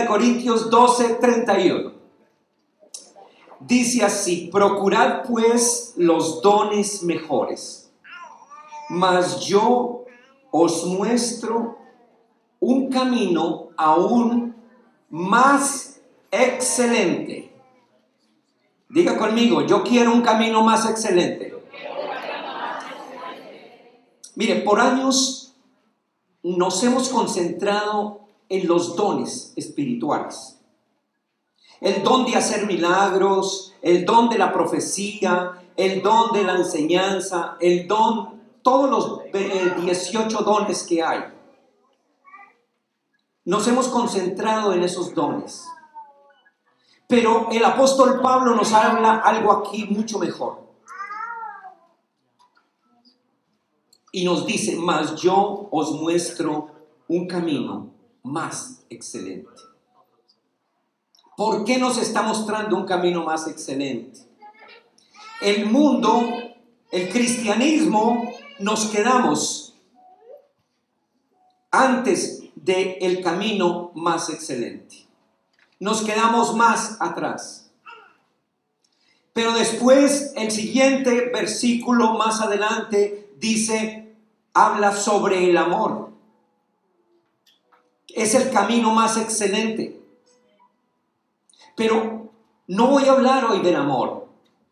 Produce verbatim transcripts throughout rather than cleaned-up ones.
de Corintios doce, treinta y uno. Dice así: procurad pues los dones mejores, mas yo os muestro un camino aún más excelente. Diga conmigo: yo quiero un camino más excelente. Mire, por años nos hemos concentrado en los dones espirituales. El don de hacer milagros, el don de la profecía, el don de la enseñanza, el don, todos los dieciocho dones que hay. Nos hemos concentrado en esos dones. Pero el apóstol Pablo nos habla algo aquí mucho mejor. Y nos dice: mas yo os muestro un camino más excelente. ¿Por qué nos está mostrando un camino más excelente? El mundo, el cristianismo, nos quedamos antes del camino más excelente. Nos quedamos más atrás. Pero después, el siguiente versículo más adelante dice, habla sobre el amor. Es el camino más excelente. Pero no voy a hablar hoy del amor.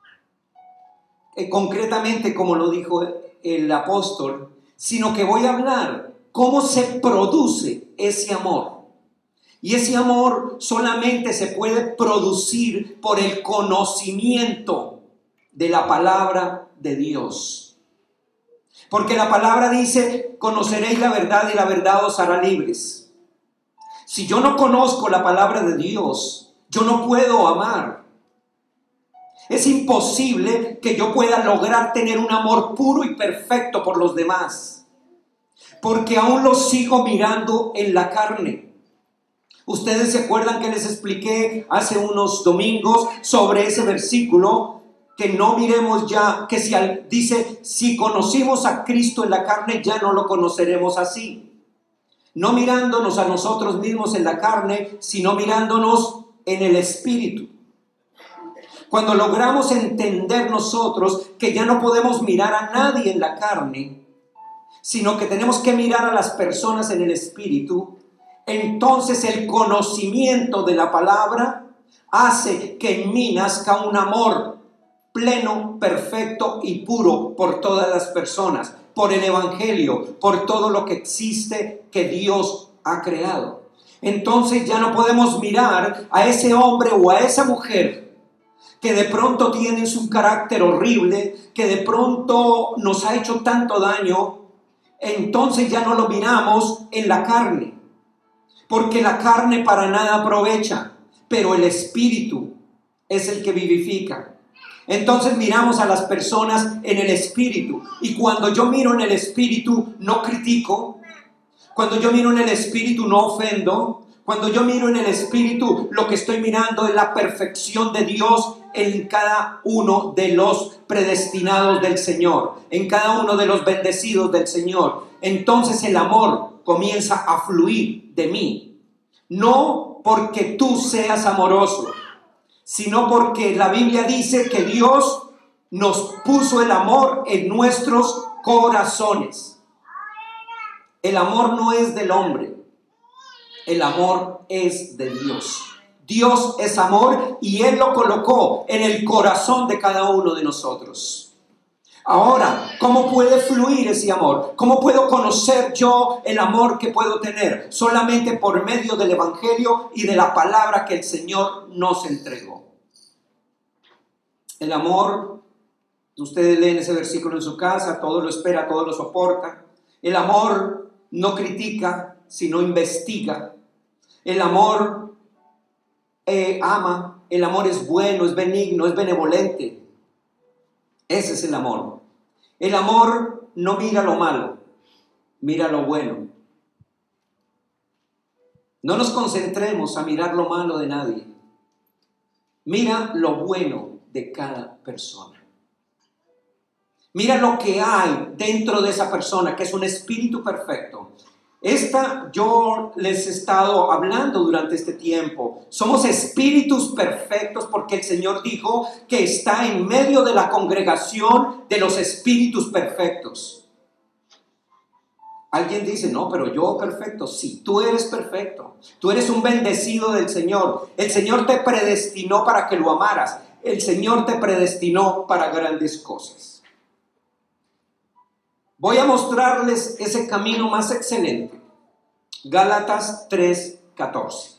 Eh, concretamente, como lo dijo el apóstol, sino que voy a hablar cómo se produce ese amor. Y ese amor solamente se puede producir por el conocimiento de la palabra de Dios. Porque la palabra dice: conoceréis la verdad y la verdad os hará libres. Si yo no conozco la palabra de Dios, yo no puedo amar. Es imposible que yo pueda lograr tener un amor puro y perfecto por los demás, porque aún los sigo mirando en la carne. Ustedes se acuerdan que les expliqué hace unos domingos sobre ese versículo, que no miremos ya, que si al, dice, si conocimos a Cristo en la carne, ya no lo conoceremos así. No mirándonos a nosotros mismos en la carne, sino mirándonos en el espíritu. Cuando logramos entender nosotros que ya no podemos mirar a nadie en la carne, sino que tenemos que mirar a las personas en el espíritu, entonces el conocimiento de la palabra hace que en mí nazca un amor pleno, perfecto y puro por todas las personas, por el evangelio, por todo lo que existe que Dios ha creado. Entonces ya no podemos mirar a ese hombre o a esa mujer que de pronto tiene un carácter horrible, que de pronto nos ha hecho tanto daño. Entonces ya no lo miramos en la carne, porque la carne para nada aprovecha, pero el espíritu es el que vivifica. Entonces miramos a las personas en el espíritu, y cuando yo miro en el espíritu no critico. Cuando yo miro en el espíritu no ofendo. Cuando yo miro en el espíritu, lo que estoy mirando es la perfección de Dios en cada uno de los predestinados del Señor, en cada uno de los bendecidos del Señor. Entonces el amor comienza a fluir de mí. No porque tú seas amoroso, sino porque la Biblia dice que Dios nos puso el amor en nuestros corazones. El amor no es del hombre, el amor es de Dios. Dios es amor y Él lo colocó en el corazón de cada uno de nosotros. Ahora, ¿cómo puede fluir ese amor? ¿Cómo puedo conocer yo el amor que puedo tener? Solamente por medio del evangelio y de la palabra que el Señor nos entregó. El amor, ustedes leen ese versículo en su casa, todo lo espera, todo lo soporta. El amor no critica, sino investiga. El amor eh, ama, el amor es bueno, es benigno, es benevolente. Ese es el amor. El amor no mira lo malo, mira lo bueno. No nos concentremos a mirar lo malo de nadie. Mira lo bueno de cada persona. Mira lo que hay dentro de esa persona, que es un espíritu perfecto. Esta yo les he estado hablando durante este tiempo. Somos espíritus perfectos porque el Señor dijo que está en medio de la congregación de los espíritus perfectos. Alguien dice, no, pero yo perfecto. Sí, tú eres perfecto. Tú eres un bendecido del Señor. El Señor te predestinó para que lo amaras. El Señor te predestinó para grandes cosas. Voy a mostrarles ese camino más excelente. Gálatas tres catorce.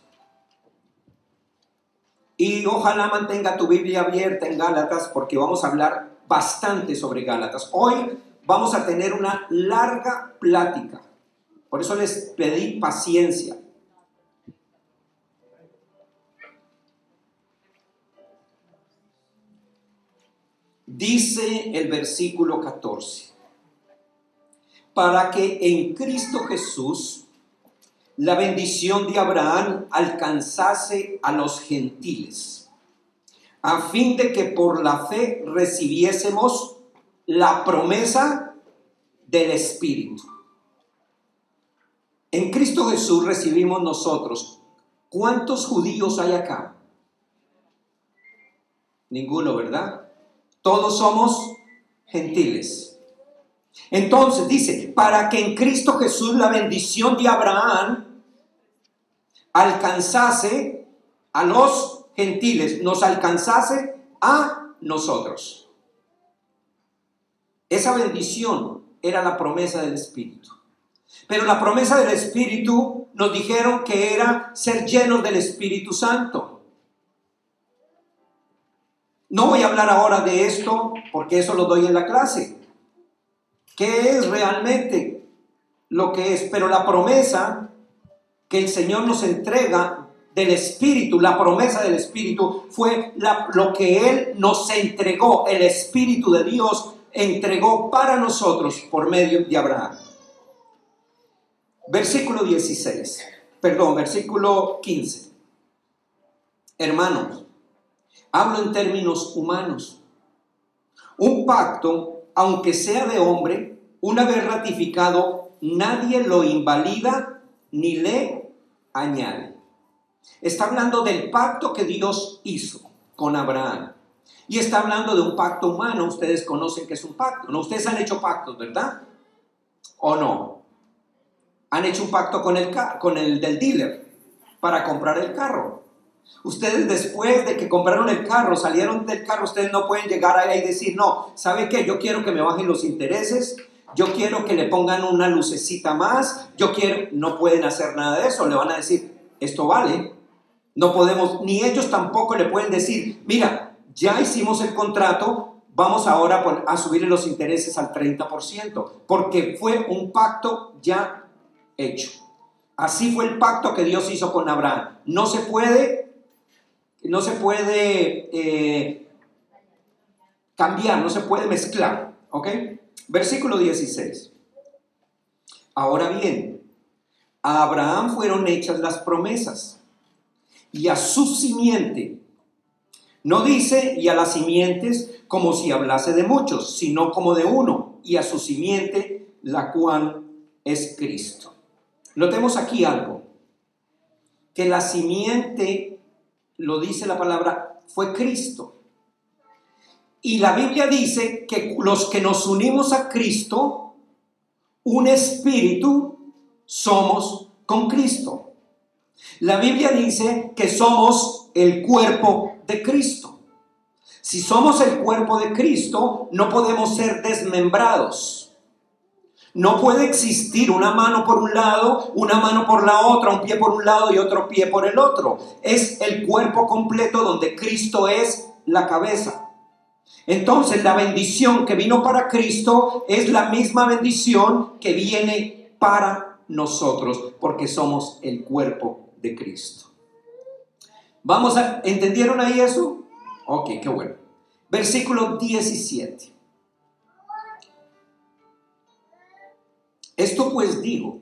Y ojalá mantenga tu Biblia abierta en Gálatas porque vamos a hablar bastante sobre Gálatas. Hoy vamos a tener una larga plática. Por eso les pedí paciencia. Dice el versículo catorce. Para que en Cristo Jesús la bendición de Abraham alcanzase a los gentiles, a fin de que por la fe recibiésemos la promesa del Espíritu. En Cristo Jesús recibimos nosotros. ¿Cuántos judíos hay acá? Ninguno, ¿verdad? Todos somos gentiles. Entonces dice, para que en Cristo Jesús la bendición de Abraham alcanzase a los gentiles, nos alcanzase a nosotros. Esa bendición era la promesa del Espíritu. Pero la promesa del Espíritu nos dijeron que era ser llenos del Espíritu Santo. No voy a hablar ahora de esto porque eso lo doy en la clase. ¿Qué es realmente lo que es? Pero la promesa que el Señor nos entrega del Espíritu, la promesa del Espíritu, fue la, lo que Él nos entregó. El Espíritu de Dios entregó para nosotros por medio de Abraham. Versículo dieciséis, perdón, versículo quince. Hermanos, hablo en términos humanos. Un pacto, aunque sea de hombre, una vez ratificado, nadie lo invalida ni le añade. Está hablando del pacto que Dios hizo con Abraham. Y está hablando de un pacto humano. Ustedes conocen que es un pacto, ¿no? Ustedes han hecho pactos, ¿verdad? ¿O no? Han hecho un pacto con el, con el del dealer para comprar el carro. Ustedes después de que compraron el carro, salieron del carro, ustedes no pueden llegar ahí y decir, no, ¿sabe qué? Yo quiero que me bajen los intereses, yo quiero que le pongan una lucecita más, yo quiero, no pueden hacer nada de eso, le van a decir, esto vale, no podemos, ni ellos tampoco le pueden decir, mira, ya hicimos el contrato, vamos ahora a subirle los intereses al treinta por ciento, porque fue un pacto ya hecho. Así fue el pacto que Dios hizo con Abraham. No se puede... No se puede eh, cambiar, no se puede mezclar, ¿ok? Versículo dieciséis. Ahora bien, a Abraham fueron hechas las promesas y a su simiente. No dice y a las simientes como si hablase de muchos, sino como de uno, y a su simiente, la cual es Cristo. Notemos aquí algo, que la simiente, lo dice la palabra, fue Cristo. Y la Biblia dice que los que nos unimos a Cristo, un espíritu, somos con Cristo. La Biblia dice que somos el cuerpo de Cristo. Si somos el cuerpo de Cristo, no podemos ser desmembrados. No puede existir una mano por un lado, una mano por la otra, un pie por un lado y otro pie por el otro. Es el cuerpo completo donde Cristo es la cabeza. Entonces, la bendición que vino para Cristo es la misma bendición que viene para nosotros, porque somos el cuerpo de Cristo. Vamos a, ¿entendieron ahí eso? Ok, qué bueno. Versículo diecisiete. Esto pues digo,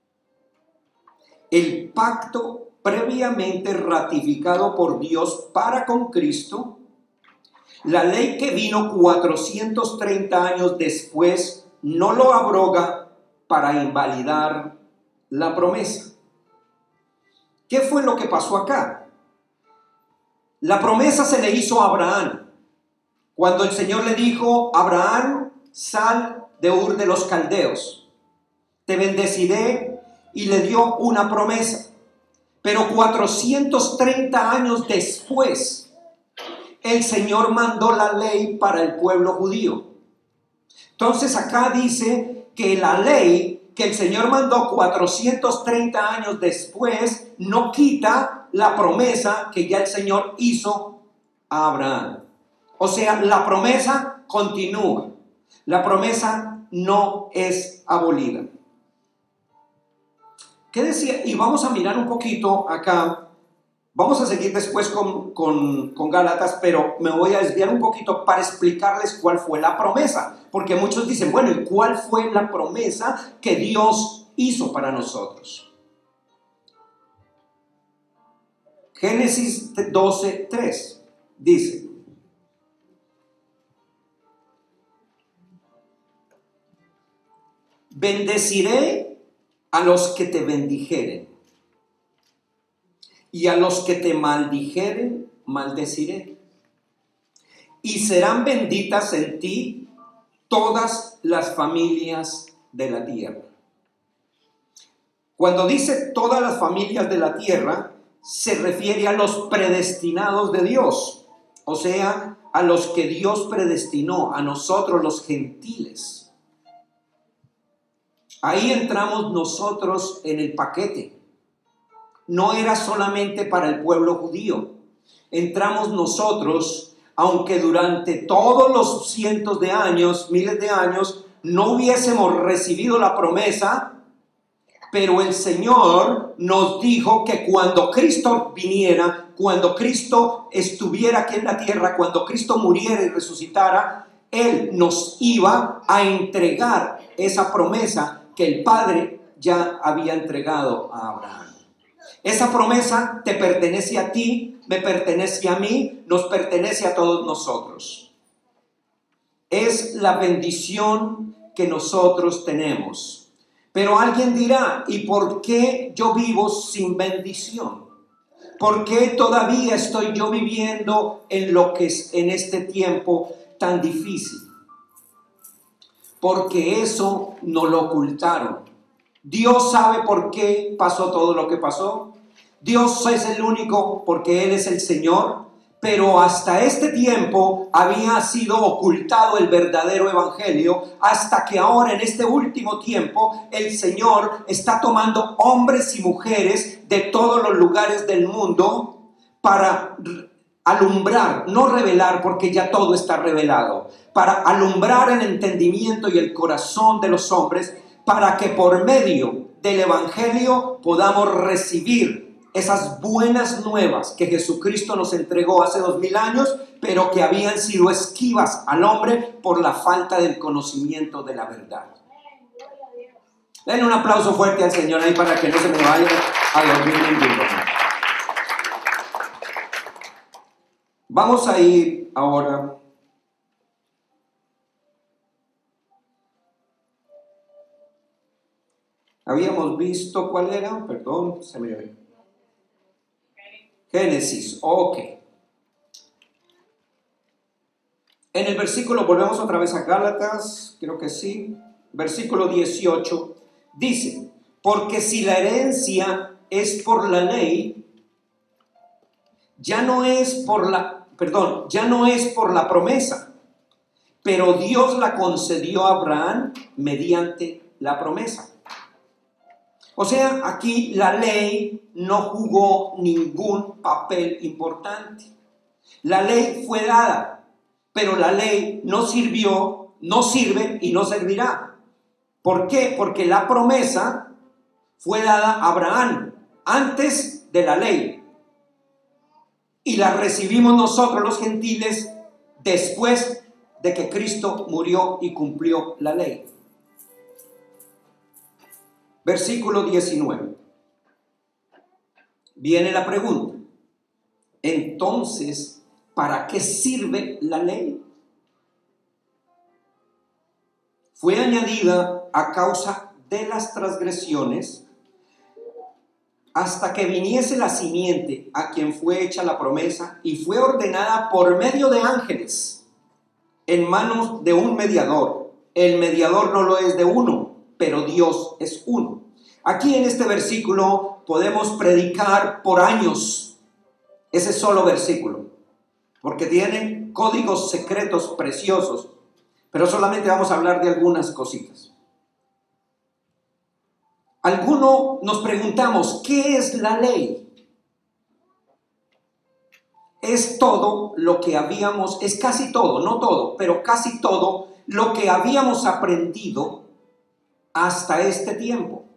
el pacto previamente ratificado por Dios para con Cristo, la ley que vino cuatrocientos treinta años después, no lo abroga para invalidar la promesa. ¿Qué fue lo que pasó acá? La promesa se le hizo a Abraham. Cuando el Señor le dijo: Abraham, sal de Ur de los Caldeos, te bendeciré, y le dio una promesa. Pero cuatrocientos treinta años después, el Señor mandó la ley para el pueblo judío. Entonces acá dice que la ley que el Señor mandó cuatrocientos treinta años después no quita la promesa que ya el Señor hizo a Abraham. O sea, la promesa continúa. La promesa no es abolida. ¿Qué decía? Y vamos a mirar un poquito acá. Vamos a seguir después con, con, con Gálatas, pero me voy a desviar un poquito para explicarles cuál fue la promesa. Porque muchos dicen, bueno, ¿y cuál fue la promesa que Dios hizo para nosotros? Génesis doce, tres dice: bendeciré a los que te bendijeren, y a los que te maldijeren, maldeciré. Y serán benditas en ti todas las familias de la tierra. Cuando dice todas las familias de la tierra, se refiere a los predestinados de Dios. O sea, a los que Dios predestinó, a nosotros los gentiles. Ahí entramos nosotros en el paquete. No era solamente para el pueblo judío. Entramos nosotros, aunque durante todos los cientos de años, miles de años, no hubiésemos recibido la promesa, pero el Señor nos dijo que cuando Cristo viniera, cuando Cristo estuviera aquí en la tierra, cuando Cristo muriera y resucitara, Él nos iba a entregar esa promesa que el Padre ya había entregado a Abraham. Esa promesa te pertenece a ti, me pertenece a mí, nos pertenece a todos nosotros. Es la bendición que nosotros tenemos. Pero alguien dirá, ¿y por qué yo vivo sin bendición? ¿Por qué todavía estoy yo viviendo en lo que es en este tiempo tan difícil? Porque eso no lo ocultaron. Dios sabe por qué pasó todo lo que pasó. Dios es el único porque Él es el Señor, pero hasta este tiempo había sido ocultado el verdadero evangelio, hasta que ahora en este último tiempo el Señor está tomando hombres y mujeres de todos los lugares del mundo para alumbrar, no revelar porque ya todo está revelado, para alumbrar el entendimiento y el corazón de los hombres, para que por medio del evangelio podamos recibir esas buenas nuevas que Jesucristo nos entregó hace dos mil años, pero que habían sido esquivas al hombre por la falta del conocimiento de la verdad. Den un aplauso fuerte al Señor ahí para que no se me vaya a dormir ninguno. Vamos a ir ahora habíamos visto cuál era, perdón, se me ve. Génesis, ok. En el versículo, volvemos otra vez a Gálatas, creo que sí, versículo dieciocho, dice: porque si la herencia es por la ley, ya no es por la, perdón, ya no es por la promesa, pero Dios la concedió a Abraham mediante la promesa. O sea, aquí la ley no jugó ningún papel importante. La ley fue dada, pero la ley no sirvió, no sirve y no servirá. ¿Por qué? Porque la promesa fue dada a Abraham antes de la ley. Y la recibimos nosotros los gentiles después de que Cristo murió y cumplió la ley. Versículo diecinueve. Viene la pregunta. Entonces, ¿para qué sirve la ley? Fue añadida a causa de las transgresiones hasta que viniese la simiente a quien fue hecha la promesa y fue ordenada por medio de ángeles en manos de un mediador. El mediador no lo es de uno, pero Dios es uno. Aquí en este versículo podemos predicar por años ese solo versículo, porque tiene códigos secretos preciosos, pero solamente vamos a hablar de algunas cositas. Algunos nos preguntamos, ¿qué es la ley? Es todo lo que habíamos, es casi todo, no todo, pero casi todo lo que habíamos aprendido hasta este tiempo.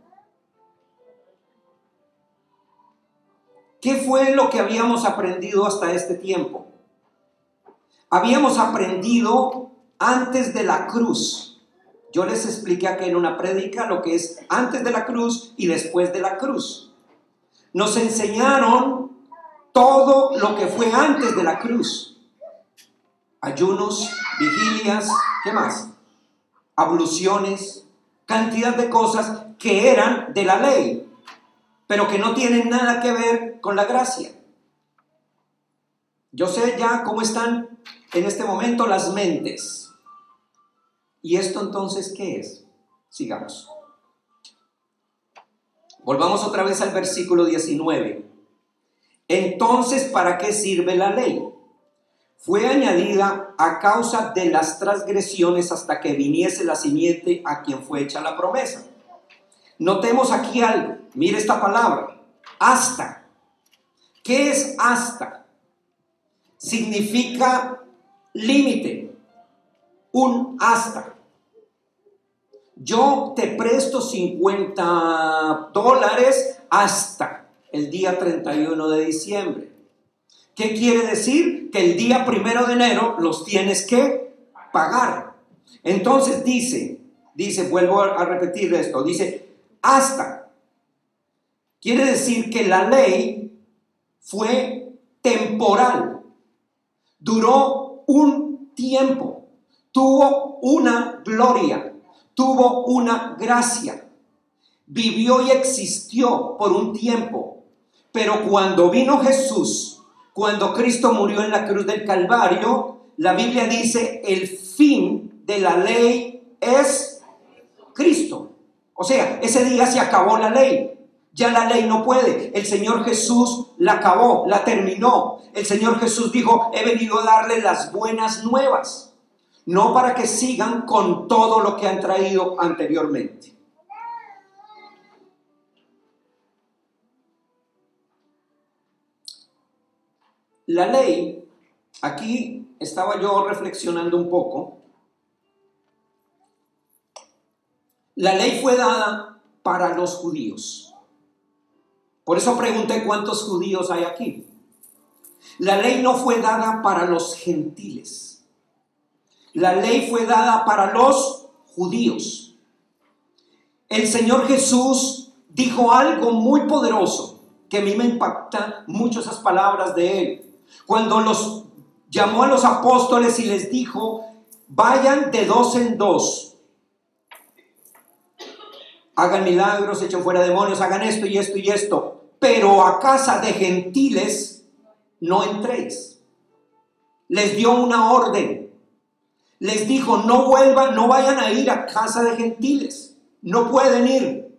¿Qué fue lo que habíamos aprendido hasta este tiempo? Habíamos aprendido antes de la cruz. Yo les expliqué aquí en una prédica lo que es antes de la cruz y después de la cruz. Nos enseñaron todo lo que fue antes de la cruz. Ayunos, vigilias, ¿qué más? Abluciones, cantidad de cosas que eran de la ley, pero que no tienen nada que ver con la gracia. Yo sé ya cómo están en este momento las mentes. ¿Y esto entonces qué es? Sigamos. Volvamos otra vez al versículo diecinueve. Entonces, ¿para qué sirve la ley? Fue añadida a causa de las transgresiones hasta que viniese la simiente a quien fue hecha la promesa. Notemos aquí algo. Mire esta palabra. Hasta. ¿Qué es hasta? Significa límite. Un hasta. Yo te presto cincuenta dólares hasta el día treinta y uno de diciembre. ¿Qué quiere decir? Que el día primero de enero los tienes que pagar. Entonces dice, dice, vuelvo a repetir esto, dice hasta. Quiere decir que la ley fue temporal. Duró un tiempo. Tuvo una gloria, tuvo una gracia, vivió y existió por un tiempo, pero cuando vino Jesús, cuando Cristo murió en la cruz del Calvario, la Biblia dice, el fin de la ley es Cristo. O sea, ese día se acabó la ley. Ya la ley no puede. El Señor Jesús la acabó, la terminó. El Señor Jesús dijo, he venido a darle las buenas nuevas. No para que sigan con todo lo que han traído anteriormente. La ley, aquí estaba yo reflexionando un poco. La ley fue dada para los judíos. Por eso pregunté cuántos judíos hay aquí. La ley no fue dada para los gentiles. La ley fue dada para los judíos. El Señor Jesús dijo algo muy poderoso que a mí me impacta mucho esas palabras de Él. Cuando los llamó a los apóstoles y les dijo, vayan de dos en dos. Hagan milagros, echen fuera demonios, hagan esto y esto y esto. Pero a casa de gentiles no entréis. Les dio una orden. Les dijo, no vuelvan, no vayan a ir a casa de gentiles. No pueden ir.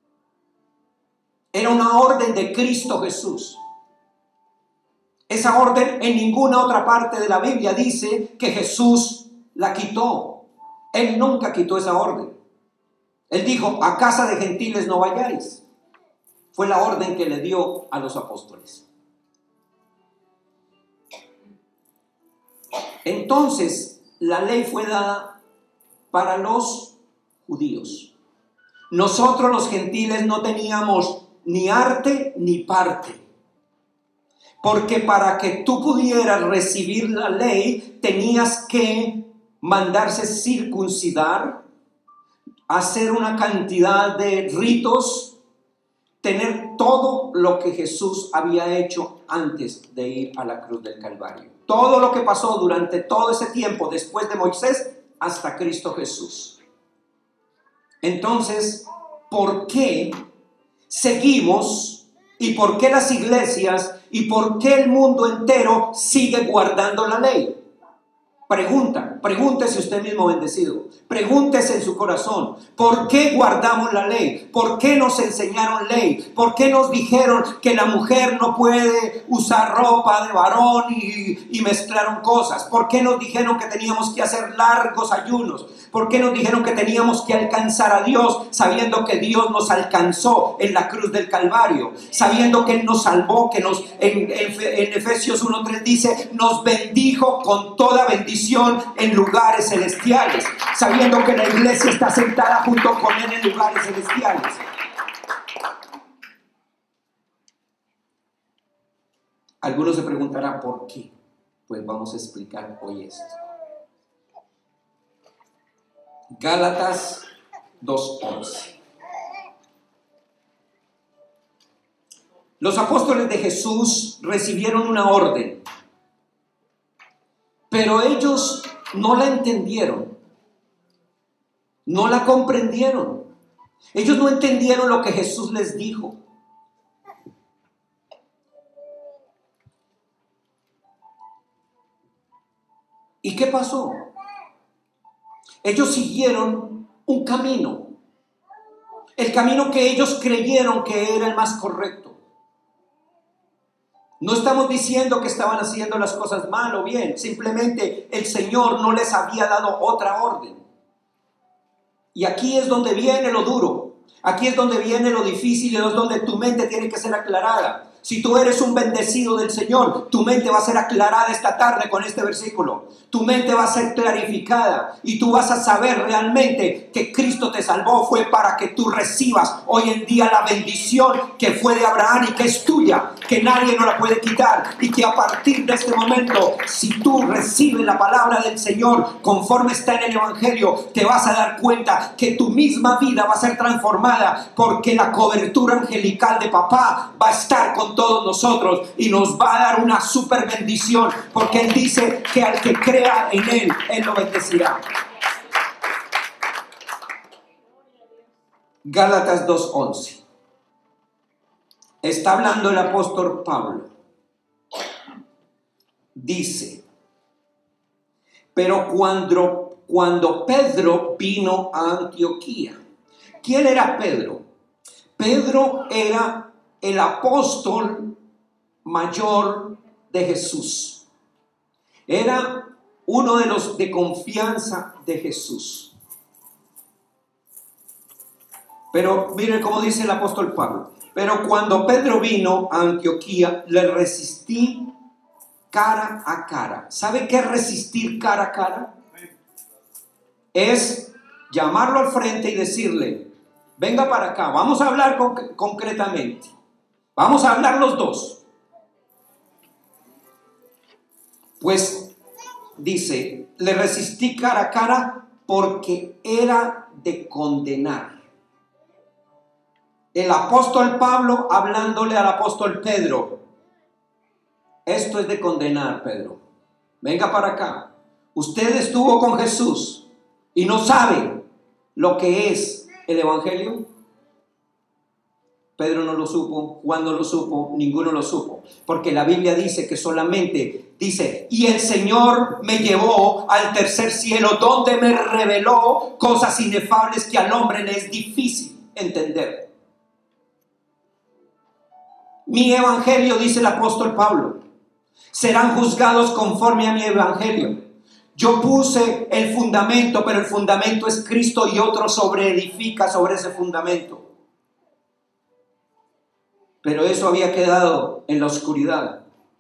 Era una orden de Cristo Jesús. Esa orden en ninguna otra parte de la Biblia dice que Jesús la quitó. Él nunca quitó esa orden. Él dijo, a casa de gentiles no vayáis. Fue la orden que le dio a los apóstoles. Entonces, la ley fue dada para los judíos. Nosotros los gentiles no teníamos ni arte ni parte. Porque para que tú pudieras recibir la ley, tenías que mandarse circuncidar, hacer una cantidad de ritos, tener todo lo que Jesús había hecho antes de ir a la cruz del Calvario. Todo lo que pasó durante todo ese tiempo después de Moisés hasta Cristo Jesús. Entonces, ¿por qué seguimos ¿Y por qué las iglesias y por qué el mundo entero sigue guardando la ley? Pregunta, pregúntese usted mismo, bendecido. Pregúntese en su corazón, ¿por qué guardamos la ley? ¿Por qué nos enseñaron ley? ¿Por qué nos dijeron que la mujer no puede usar ropa de varón y, y mezclaron cosas? ¿Por qué nos dijeron que teníamos que hacer largos ayunos? ¿Por qué nos dijeron que teníamos que alcanzar a Dios sabiendo que Dios nos alcanzó en la cruz del Calvario? Sabiendo que Él nos salvó, que nos en, en, en Efesios uno tres dice, nos bendijo con toda bendición en lugares celestiales. Sabiendo que la iglesia está sentada junto con Él en lugares celestiales. Algunos se preguntarán ¿por qué? Pues vamos a explicar hoy esto. Gálatas dos once. Los apóstoles de Jesús recibieron una orden, pero ellos no la entendieron, no la comprendieron. Ellos no entendieron lo que Jesús les dijo. ¿Y qué pasó? Ellos siguieron un camino, el camino que ellos creyeron que era el más correcto. No estamos diciendo que estaban haciendo las cosas mal o bien, simplemente el Señor no les había dado otra orden. Y aquí es donde viene lo duro, aquí es donde viene lo difícil y es donde tu mente tiene que ser aclarada. Si tú eres un bendecido del Señor, tu mente va a ser aclarada esta tarde con este versículo. Tu mente va a ser clarificada y tú vas a saber realmente que Cristo te salvó. Fue para que tú recibas hoy en día la bendición que fue de Abraham y que es tuya, que nadie no la puede quitar. Y que a partir de este momento, si tú recibes la palabra del Señor conforme está en el Evangelio, te vas a dar cuenta que tu misma vida va a ser transformada, porque la cobertura angelical de papá va a estar con todos nosotros y nos va a dar una super bendición, porque Él dice que al que crea en Él, Él lo bendecirá. Gálatas dos once. Está hablando el apóstol Pablo. Dice, pero cuando, cuando Pedro vino a Antioquía. ¿Quién era Pedro? Pedro era el apóstol mayor de Jesús. Era uno de los de confianza de Jesús. Pero mire cómo dice el apóstol Pablo. Pero cuando Pedro vino a Antioquía, le resistí cara a cara. ¿Sabe qué es resistir cara a cara? Es llamarlo al frente y decirle, venga para acá, vamos a hablar conc- concretamente. Vamos a hablar los dos. Pues dice, le resistí cara a cara porque era de condenar. El apóstol Pablo hablándole al apóstol Pedro. Esto es de condenar, Pedro. Venga para acá. Usted estuvo con Jesús y no sabe lo que es el Evangelio. Pedro no lo supo, Juan no lo supo, ninguno lo supo. Porque la Biblia dice que solamente dice, y el Señor me llevó al tercer cielo, donde me reveló cosas inefables que al hombre le es difícil entender. Mi evangelio, dice el apóstol Pablo, serán juzgados conforme a mi evangelio. Yo puse el fundamento, pero el fundamento es Cristo y otro sobreedifica sobre ese fundamento. Pero eso había quedado en la oscuridad.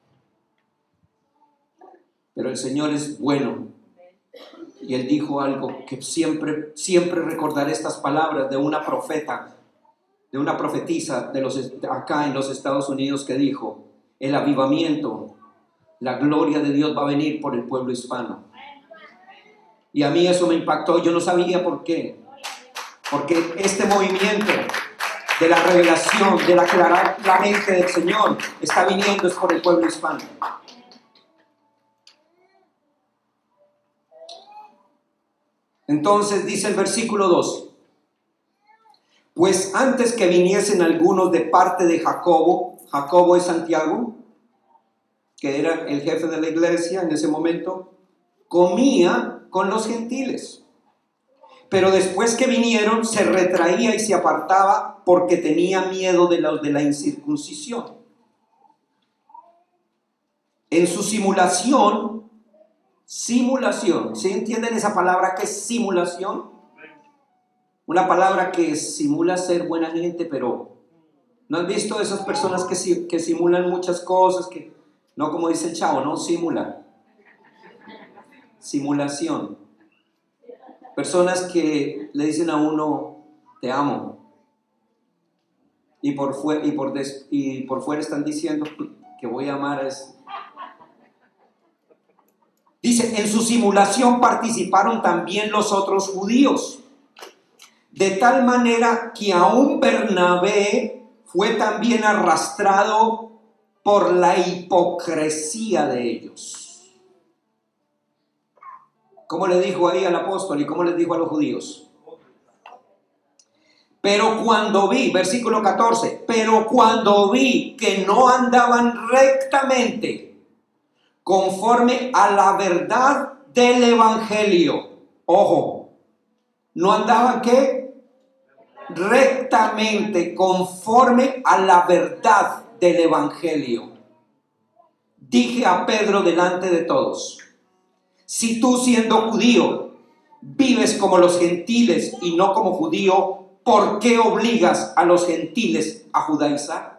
Pero el Señor es bueno. Y Él dijo algo que siempre, siempre recordaré estas palabras de una profeta, de una profetisa de los, acá en los Estados Unidos que dijo, el avivamiento, la gloria de Dios va a venir por el pueblo hispano. Y a mí eso me impactó. Yo no sabía por qué. Porque este movimiento de la revelación, de la clara, la mente del Señor está viniendo es por el pueblo hispano. Entonces dice el versículo doce, Pues antes que viniesen algunos de parte de Jacobo, Jacobo es Santiago, que era el jefe de la iglesia en ese momento, comía con los gentiles. Pero después que vinieron, se retraía y se apartaba porque tenía miedo de los de la incircuncisión. En su simulación, simulación, ¿sí entienden esa palabra que es simulación? Una palabra que simula ser buena gente, pero ¿no has visto esas personas que, que simulan muchas cosas? Que, no como dice el chavo, no simula. Simulación. Personas que le dicen a uno, te amo. Y por, fuera, y por, des, y por fuera están diciendo que voy a amar a ese. Dice, en su simulación participaron también los otros judíos. De tal manera que aún Bernabé fue también arrastrado por la hipocresía de ellos. ¿Cómo le dijo ahí al apóstol y cómo les dijo a los judíos? Pero cuando vi, versículo catorce, pero cuando vi que no andaban rectamente conforme a la verdad del evangelio, ojo, no andaban ¿qué? Rectamente conforme a la verdad del evangelio. Dije a Pedro delante de todos, si tú siendo judío vives como los gentiles y no como judío, ¿por qué obligas a los gentiles a judaizar?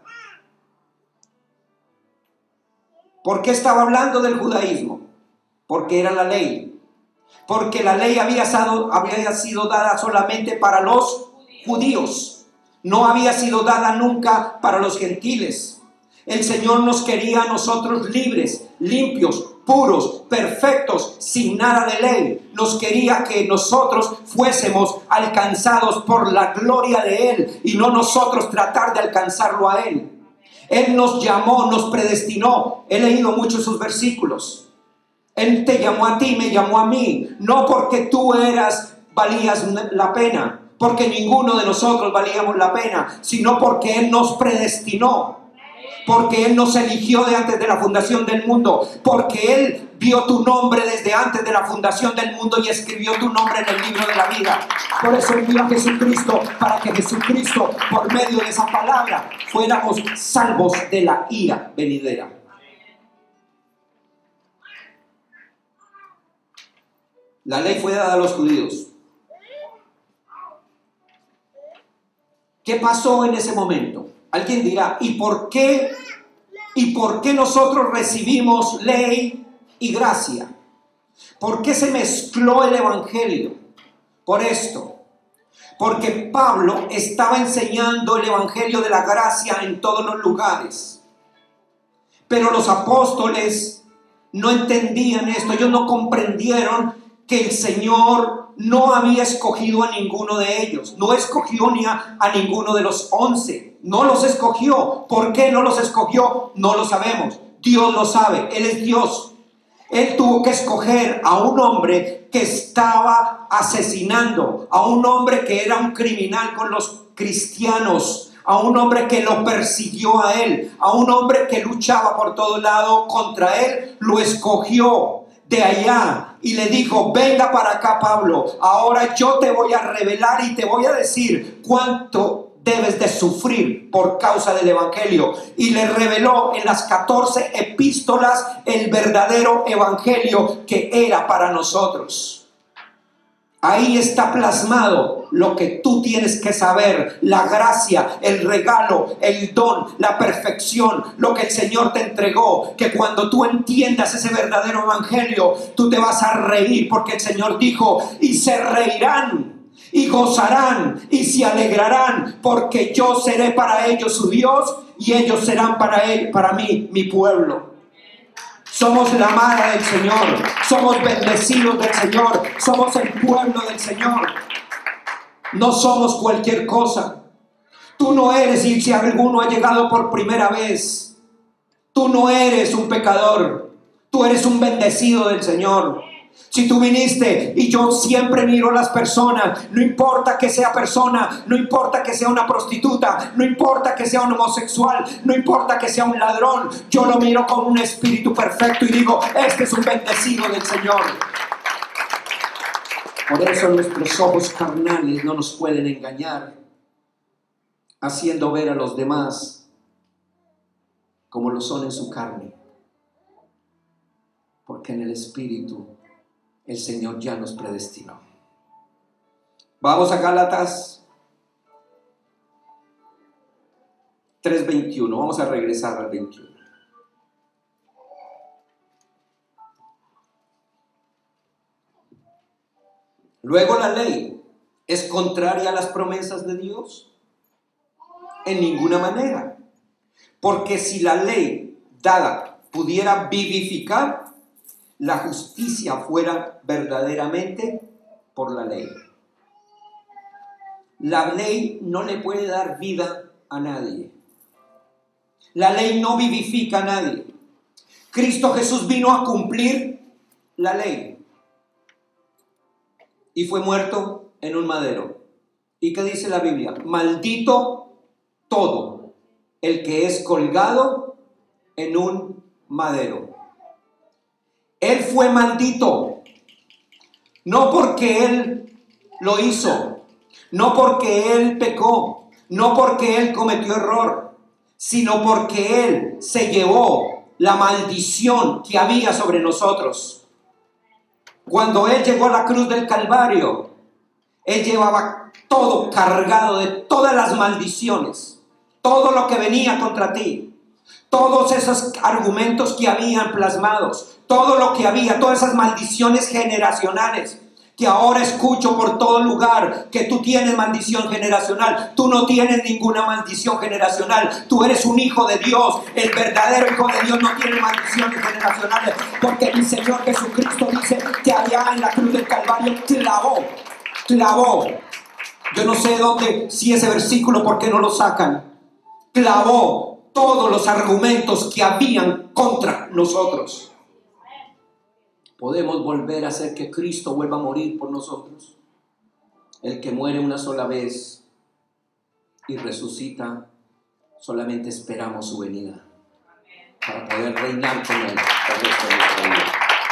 ¿Por qué estaba hablando del judaísmo? Porque era la ley. Porque la ley había sido, había sido dada solamente para los judíos. No había sido dada nunca para los gentiles. El Señor nos quería a nosotros libres, limpios, puros, perfectos, sin nada de ley. Nos quería que nosotros fuésemos alcanzados por la gloria de Él y no nosotros tratar de alcanzarlo a Él. Él nos llamó, nos predestinó. He leído muchos sus versículos. Él te llamó a ti, me llamó a mí. No porque tú eras, valías la pena, porque ninguno de nosotros valíamos la pena, sino porque Él nos predestinó. Porque Él nos eligió de antes de la fundación del mundo. Porque Él vio tu nombre desde antes de la fundación del mundo y escribió tu nombre en el libro de la vida. Por eso envió a Jesucristo, para que Jesucristo, por medio de esa palabra, fuéramos salvos de la ira venidera. La ley fue dada a los judíos. ¿Qué pasó en ese momento? Alguien dirá, ¿y por qué? ¿Y por qué nosotros recibimos ley y gracia? ¿Por qué se mezcló el evangelio? Por esto. Porque Pablo estaba enseñando el evangelio de la gracia en todos los lugares. Pero los apóstoles no entendían esto. Ellos no comprendieron que el Señor no había escogido a ninguno de ellos. No escogió ni a, a ninguno de los once. No los escogió. ¿Por qué no los escogió? No lo sabemos. Dios lo sabe. Él es Dios. Él tuvo que escoger a un hombre que estaba asesinando, a un hombre que era un criminal con los cristianos, a un hombre que lo persiguió a él, a un hombre que luchaba por todo lado contra él. Lo escogió de allá y le dijo, venga para acá, Pablo, ahora yo te voy a revelar y te voy a decir cuánto debes de sufrir por causa del evangelio. Y le reveló en las catorce epístolas el verdadero evangelio que era para nosotros. Ahí está plasmado lo que tú tienes que saber, la gracia, el regalo, el don, la perfección, lo que el Señor te entregó, que cuando tú entiendas ese verdadero evangelio, tú te vas a reír, porque el Señor dijo, y se reirán, y gozarán, y se alegrarán, porque yo seré para ellos su Dios, y ellos serán para él, para mí, mi pueblo. Somos la amada del Señor, somos bendecidos del Señor, somos el pueblo del Señor. No somos cualquier cosa. Tú no eres, y si alguno ha llegado por primera vez, tú no eres un pecador, tú eres un bendecido del Señor. Si tú viniste y yo siempre miro a las personas, no importa que sea persona, no importa que sea una prostituta, no importa que sea un homosexual, no importa que sea un ladrón, yo lo miro con un espíritu perfecto y digo, este es un bendecido del Señor. Por eso nuestros ojos carnales no nos pueden engañar, haciendo ver a los demás como lo son en su carne. Porque en el espíritu el Señor ya nos predestinó. Vamos a Gálatas tres veintiuno. Vamos a regresar al veintiuno. Luego, la ley es contraria a las promesas de Dios. En ninguna manera. Porque si la ley dada pudiera vivificar, la justicia fuera verdaderamente por la ley. La ley no le puede dar vida a nadie. La ley no vivifica a nadie. Cristo Jesús vino a cumplir la ley y fue muerto en un madero. ¿Y qué dice la Biblia? Maldito todo el que es colgado en un madero. Él fue maldito, no porque él lo hizo, no porque él pecó, no porque él cometió error, sino porque él se llevó la maldición que había sobre nosotros. Cuando él llegó a la cruz del Calvario, él llevaba todo cargado de todas las maldiciones, todo lo que venía contra ti. Todos esos argumentos que habían plasmados, todo lo que había, todas esas maldiciones generacionales que ahora escucho por todo lugar, que tú tienes maldición generacional. Tú no tienes ninguna maldición generacional. Tú eres un hijo de Dios. El verdadero hijo de Dios no tiene maldiciones generacionales, porque mi Señor Jesucristo dice que allá en la cruz del Calvario clavó, clavó. Yo no sé dónde, si ese versículo, ¿por qué no lo sacan? Clavó todos los argumentos que habían contra nosotros. ¿Podemos volver a hacer que Cristo vuelva a morir por nosotros? El que muere una sola vez y resucita, solamente esperamos su venida para poder reinar con Él el resto de nuestra vida.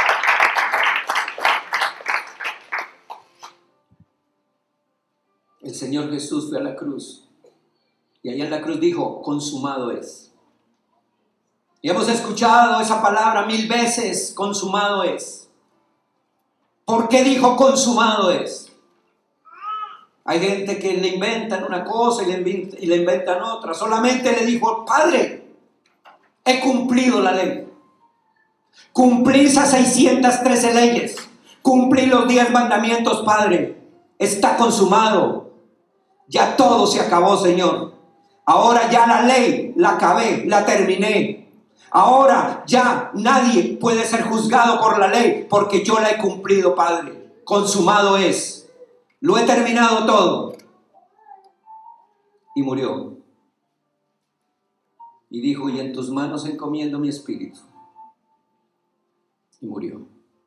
El Señor Jesús fue a la cruz. Y allá en la cruz dijo, consumado es. Y hemos escuchado esa palabra mil veces, consumado es. ¿Por qué dijo consumado es? Hay gente que le inventan una cosa y le, inventan, y le inventan otra. Solamente le dijo, Padre, he cumplido la ley. Cumplí esas seiscientas trece leyes. Cumplí los diez mandamientos, Padre. Está consumado. Ya todo se acabó, Señor. Ahora ya la ley la acabé, la terminé. Ahora ya nadie puede ser juzgado por la ley porque yo la he cumplido, Padre. Consumado es. Lo he terminado todo. Y murió. Y dijo, y en tus manos encomiendo mi espíritu. Y murió.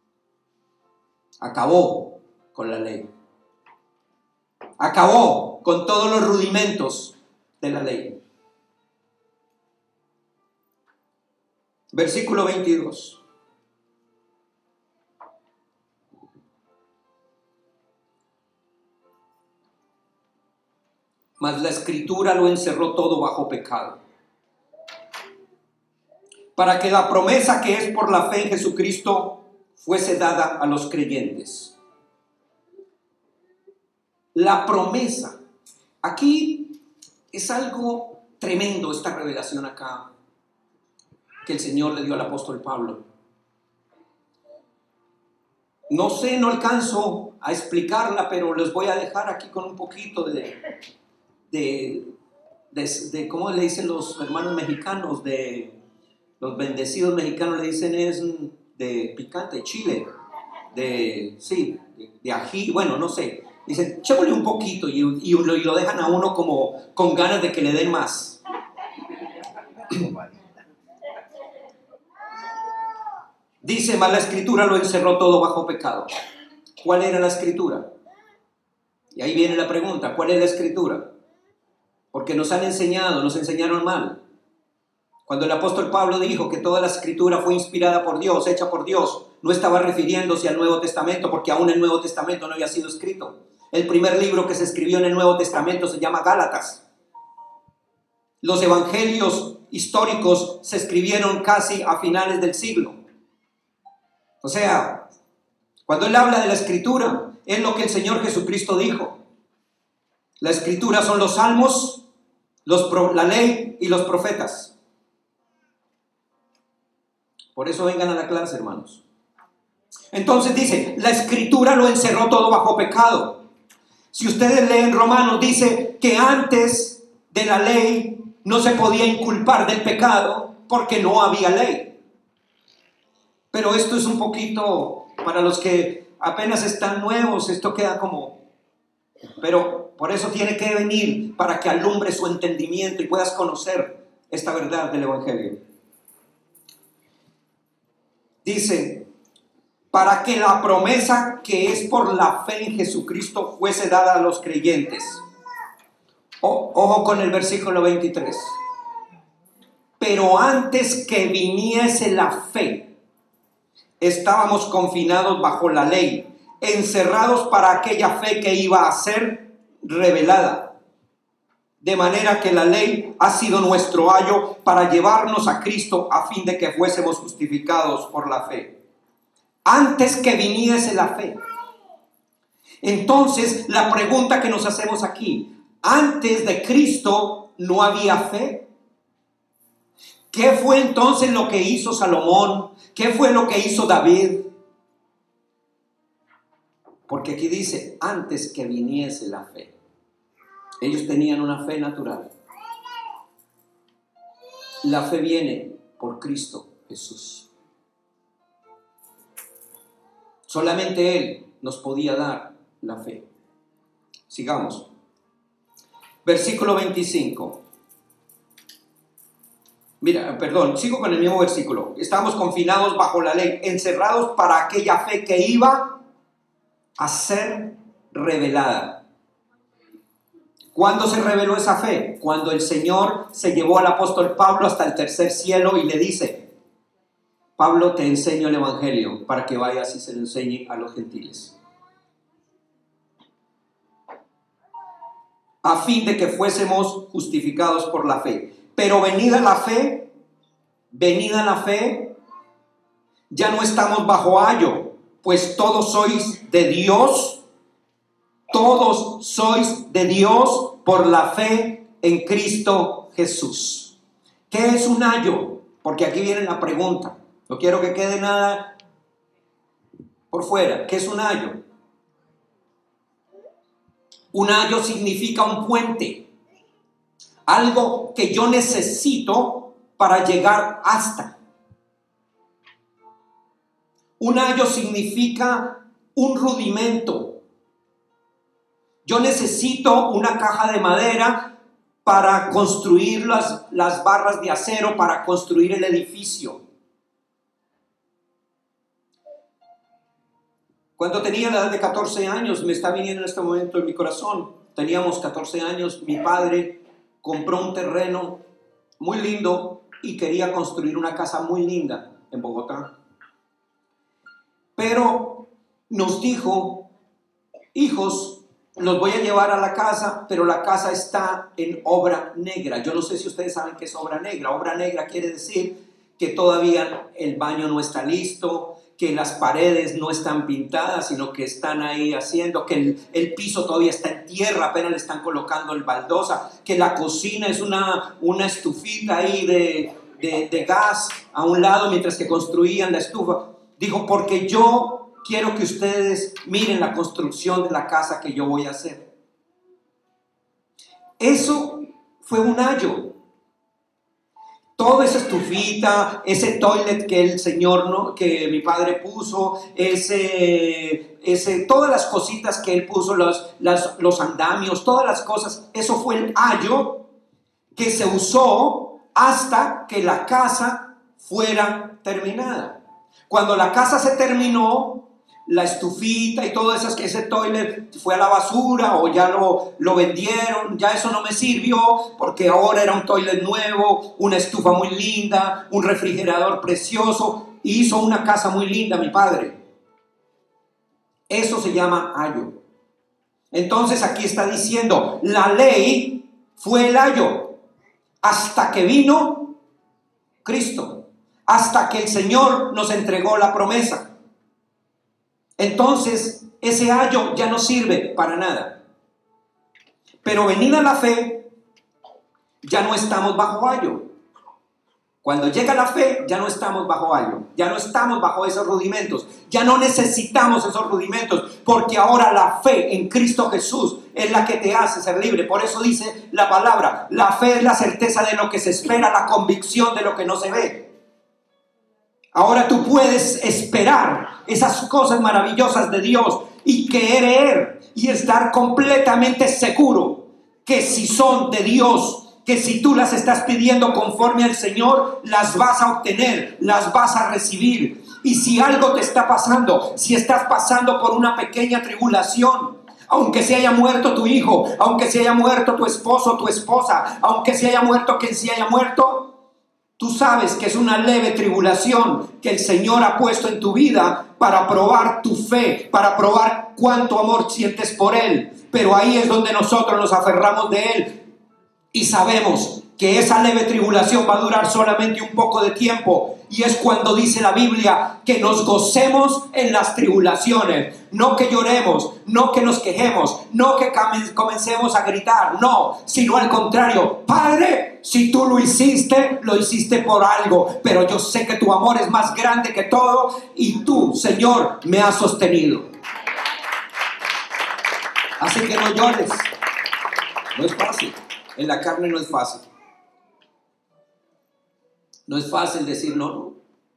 Acabó con la ley. Acabó con todos los rudimentos de la ley. Versículo veintidós. Mas la Escritura lo encerró todo bajo pecado, para que la promesa que es por la fe en Jesucristo fuese dada a los creyentes. La promesa. Aquí es algo tremendo, esta revelación acá que el Señor le dio al apóstol Pablo. No sé, no alcanzo a explicarla, pero les voy a dejar aquí con un poquito de, de, de, de ¿cómo le dicen los hermanos mexicanos? De los bendecidos mexicanos le dicen es de picante, chile, de, sí, de, de ají, bueno, no sé. Dicen, échale un poquito y, y, lo, y lo dejan a uno como con ganas de que le den más. Dice, mas la escritura lo encerró todo bajo pecado. ¿Cuál era la escritura? Y ahí viene la pregunta, ¿cuál es la escritura? Porque nos han enseñado, nos enseñaron mal. Cuando el apóstol Pablo dijo que toda la escritura fue inspirada por Dios, hecha por Dios, no estaba refiriéndose al Nuevo Testamento, porque aún el Nuevo Testamento no había sido escrito. El primer libro que se escribió en el Nuevo Testamento se llama Gálatas. Los evangelios históricos se escribieron casi a finales del siglo. O sea, cuando él habla de la escritura, es lo que el Señor Jesucristo dijo. La escritura son los salmos, los, la ley y los profetas. Por eso vengan a la clase, hermanos. Entonces dice, la escritura lo encerró todo bajo pecado. Si ustedes leen Romanos, dice que antes de la ley no se podía inculpar del pecado porque no había ley. Pero esto es un poquito, para los que apenas están nuevos, esto queda como... Pero por eso tiene que venir, para que alumbre su entendimiento y puedas conocer esta verdad del Evangelio. Dice, para que la promesa que es por la fe en Jesucristo fuese dada a los creyentes. O, ojo con el versículo veintitrés. Pero antes que viniese la fe, estábamos confinados bajo la ley, encerrados para aquella fe que iba a ser revelada. De manera que la ley ha sido nuestro ayo para llevarnos a Cristo a fin de que fuésemos justificados por la fe. Antes que viniese la fe. Entonces, la pregunta que nos hacemos aquí, antes de Cristo no había fe. ¿Qué fue entonces lo que hizo Salomón? ¿Qué fue lo que hizo David? Porque aquí dice, antes que viniese la fe. Ellos tenían una fe natural. La fe viene por Cristo Jesús. Solamente Él nos podía dar la fe. Sigamos. Versículo veinticinco. Mira, perdón, sigo con el mismo versículo. Estamos confinados bajo la ley, encerrados para aquella fe que iba a ser revelada. ¿Cuándo se reveló esa fe? Cuando el Señor se llevó al apóstol Pablo hasta el tercer cielo y le dice, Pablo, te enseño el Evangelio para que vayas y se lo enseñe a los gentiles. A fin de que fuésemos justificados por la fe. Pero venida la fe, venida la fe, ya no estamos bajo ayo, pues todos sois de Dios. Todos sois de Dios por la fe en Cristo Jesús. ¿Qué es un ayo? Porque aquí viene la pregunta. No quiero que quede nada por fuera. ¿Qué es un ayo? Un ayo significa un puente. Algo que yo necesito para llegar hasta. Un ayo significa un rudimento. Yo necesito una caja de madera para construir las, las barras de acero, para construir el edificio. Cuando tenía la edad de catorce años, me está viniendo en este momento en mi corazón, teníamos catorce años, mi padre compró un terreno muy lindo y quería construir una casa muy linda en Bogotá. Pero nos dijo, hijos, los voy a llevar a la casa, pero la casa está en obra negra. Yo no sé si ustedes saben qué es obra negra. Obra negra quiere decir que todavía el baño no está listo, que las paredes no están pintadas, sino que están ahí haciendo, que el, el piso todavía está en tierra, apenas le están colocando el baldosa, que la cocina es una, una estufita ahí de, de, de gas a un lado mientras que construían la estufa. Dijo, porque yo quiero que ustedes miren la construcción de la casa que yo voy a hacer. Eso fue un ayo. Toda esa estufita, ese toilet que el Señor, ¿no? que mi padre puso, ese, ese, todas las cositas que él puso, los, las, los andamios, todas las cosas, eso fue el ayo que se usó hasta que la casa fuera terminada. Cuando la casa se terminó, la estufita y todo eso, ese toilet fue a la basura o ya lo, lo vendieron, ya eso no me sirvió porque ahora era un toilet nuevo, una estufa muy linda, un refrigerador precioso, y hizo una casa muy linda mi padre. Eso se llama ayo. Entonces aquí está diciendo, la ley fue el ayo hasta que vino Cristo, hasta que el Señor nos entregó la promesa. Entonces ese ayo ya no sirve para nada. Pero venida la fe, ya no estamos bajo ayo. Cuando llega la fe, ya no estamos bajo ayo, ya no estamos bajo esos rudimentos, ya no necesitamos esos rudimentos, porque ahora la fe en Cristo Jesús es la que te hace ser libre. Por eso dice la palabra, la fe es la certeza de lo que se espera, la convicción de lo que no se ve. Ahora tú puedes esperar esas cosas maravillosas de Dios y creer y estar completamente seguro que si son de Dios, que si tú las estás pidiendo conforme al Señor, las vas a obtener, las vas a recibir. Y si algo te está pasando, si estás pasando por una pequeña tribulación, aunque se haya muerto tu hijo, aunque se haya muerto tu esposo o tu esposa, aunque se haya muerto quien se haya muerto, tú sabes que es una leve tribulación que el Señor ha puesto en tu vida para probar tu fe, para probar cuánto amor sientes por Él. Pero ahí es donde nosotros nos aferramos de Él. Y sabemos que esa leve tribulación va a durar solamente un poco de tiempo. Y es cuando dice la Biblia que nos gocemos en las tribulaciones. No que lloremos, no que nos quejemos, no que comencemos a gritar, no, sino al contrario. Padre, si tú lo hiciste, lo hiciste por algo. Pero yo sé que tu amor es más grande que todo y tú, Señor, me has sostenido. Así que no llores. No es fácil. En la carne no es fácil. No es fácil decir no, no.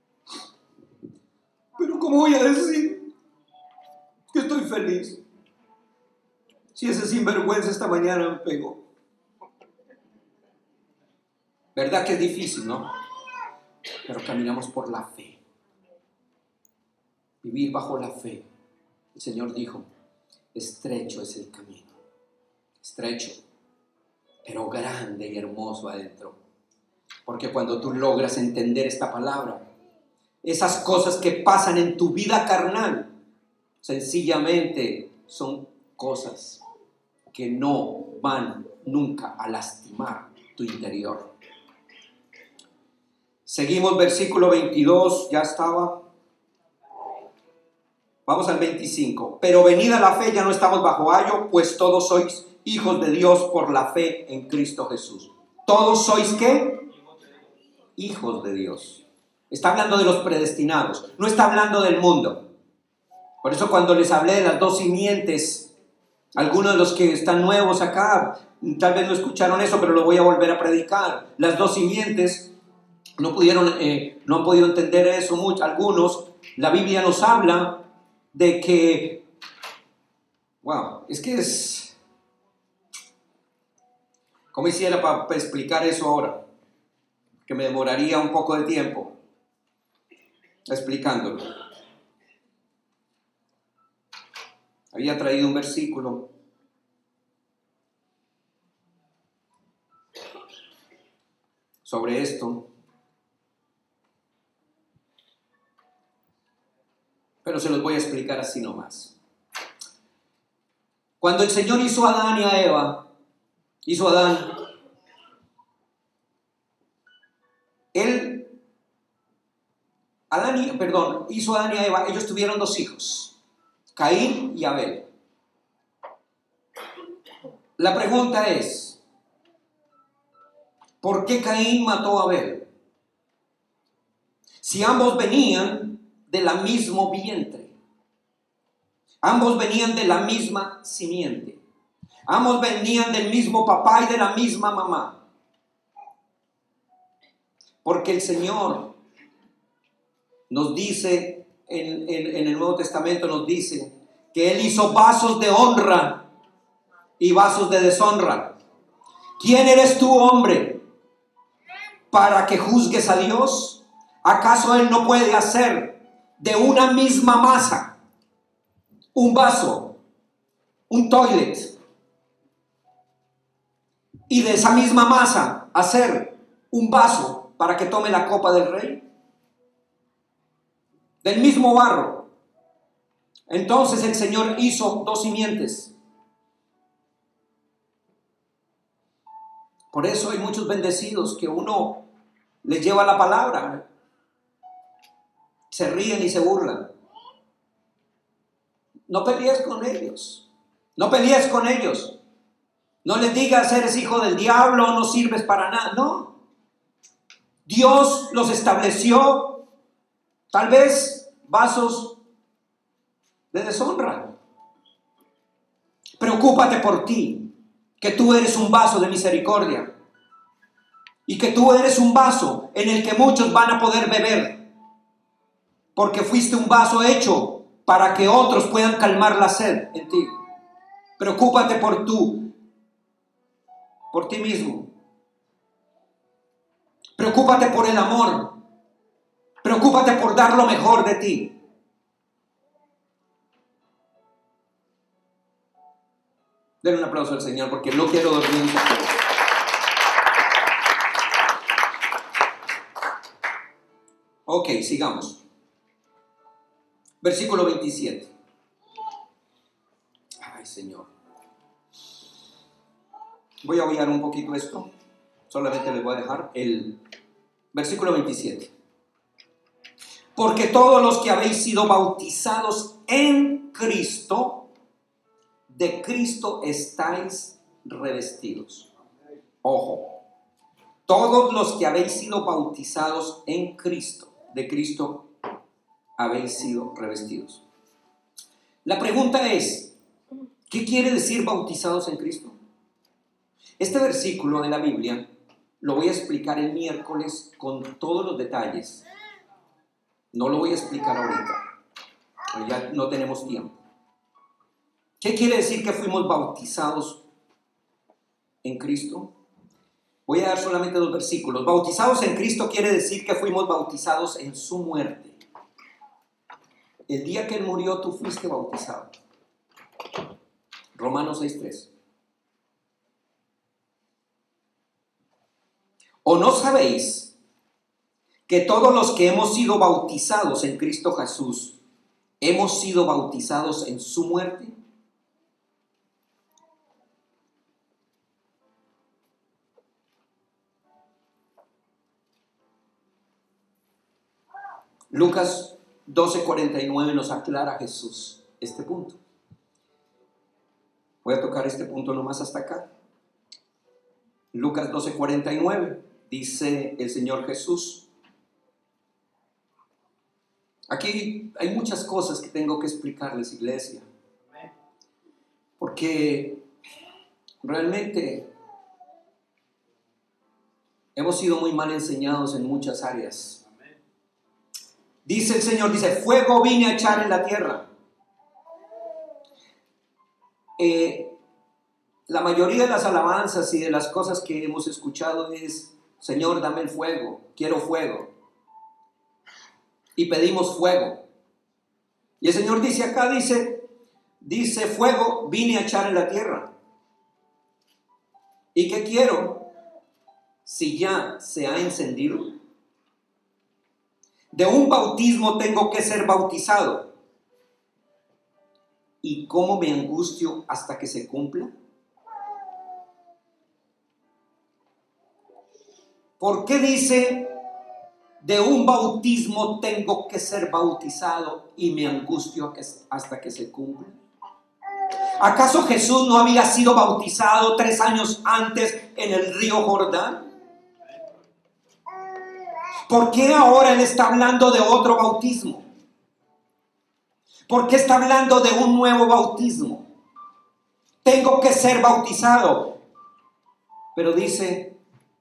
Pero ¿cómo voy a decir que estoy feliz si ese sinvergüenza esta mañana me pegó? ¿Verdad que es difícil, no? Pero caminamos por la fe. Vivir bajo la fe. El Señor dijo, estrecho es el camino. Estrecho, pero grande y hermoso adentro. Porque cuando tú logras entender esta palabra, esas cosas que pasan en tu vida carnal, sencillamente son cosas que no van nunca a lastimar tu interior. Seguimos versículo veintidós, ya estaba. Vamos al veinticinco. Pero venida la fe ya no estamos bajo ayo, pues todos sois hijos de Dios por la fe en Cristo Jesús. ¿Todos sois qué? Hijos de Dios. Está hablando de los predestinados, no está hablando del mundo. Por eso cuando les hablé de las dos simientes, algunos de los que están nuevos acá, tal vez no escucharon eso, pero lo voy a volver a predicar. Las dos simientes, no pudieron, eh, no han podido entender eso mucho, algunos. La Biblia nos habla de que, wow, es que es, ¿cómo hiciera para, para explicar eso ahora? Que me demoraría un poco de tiempo explicándolo. Había traído un versículo sobre esto, pero se los voy a explicar así nomás. Cuando el Señor hizo a Adán y a Eva, hizo a Adán, él, Adán y, perdón, hizo a Adán y a Eva, ellos tuvieron dos hijos, Caín y Abel. La pregunta es, ¿por qué Caín mató a Abel? Si ambos venían de la mismo vientre, ambos venían de la misma simiente, ambos venían del mismo papá y de la misma mamá. Porque el Señor nos dice, en, en, en el Nuevo Testamento nos dice, que Él hizo vasos de honra y vasos de deshonra. ¿Quién eres tú, hombre, para que juzgues a Dios? ¿Acaso Él no puede hacer de una misma masa, un vaso, un toilet, y de esa misma masa hacer un vaso para que tome la copa del rey? Del mismo barro. Entonces el Señor hizo dos simientes. Por eso hay muchos bendecidos que uno les lleva la palabra, se ríen y se burlan. No pelees con ellos, no pelees con ellos, no les digas eres hijo del diablo, no sirves para nada. No, Dios los estableció, tal vez vasos de deshonra. Preocúpate por ti, que tú eres un vaso de misericordia y que tú eres un vaso en el que muchos van a poder beber, porque fuiste un vaso hecho para que otros puedan calmar la sed en ti. Preocúpate por tú, por ti mismo. Preocúpate por el amor. Preocúpate por dar lo mejor de ti. Denle un aplauso al Señor porque no quiero dormir. Ok, sigamos. Versículo veintisiete. Ay, Señor. Voy a obviar un poquito esto. Solamente les voy a dejar el versículo veintisiete. Porque todos los que habéis sido bautizados en Cristo, de Cristo estáis revestidos. Ojo, todos los que habéis sido bautizados en Cristo, de Cristo habéis sido revestidos. La pregunta es, ¿qué quiere decir bautizados en Cristo? Este versículo de la Biblia lo voy a explicar el miércoles con todos los detalles. No lo voy a explicar ahorita, ya no tenemos tiempo. ¿Qué quiere decir que fuimos bautizados en Cristo? Voy a dar solamente dos versículos. Bautizados en Cristo quiere decir que fuimos bautizados en su muerte. El día que Él murió, tú fuiste bautizado. Romanos seis tres. ¿O no sabéis que todos los que hemos sido bautizados en Cristo Jesús, hemos sido bautizados en su muerte? Lucas doce cuarenta y nueve nos aclara Jesús este punto. Voy a tocar este punto nomás hasta acá. Lucas doce cuarenta y nueve dice el Señor Jesús. Aquí hay muchas cosas que tengo que explicarles, iglesia, porque realmente hemos sido muy mal enseñados en muchas áreas. Dice el Señor, dice, fuego vine a echar en la tierra. Eh, la mayoría de las alabanzas y de las cosas que hemos escuchado es, Señor, dame el fuego, quiero fuego. Y pedimos fuego. Y el Señor dice acá, dice, dice, fuego vine a echar en la tierra. ¿Y qué quiero? Si ya se ha encendido. De un bautismo tengo que ser bautizado. ¿Y cómo me angustio hasta que se cumpla? ¿Por qué dice, de un bautismo tengo que ser bautizado y me angustio hasta que se cumpla? ¿Acaso Jesús no había sido bautizado tres años antes en el río Jordán? ¿Por qué ahora Él está hablando de otro bautismo? ¿Por qué está hablando de un nuevo bautismo? Tengo que ser bautizado. Pero dice,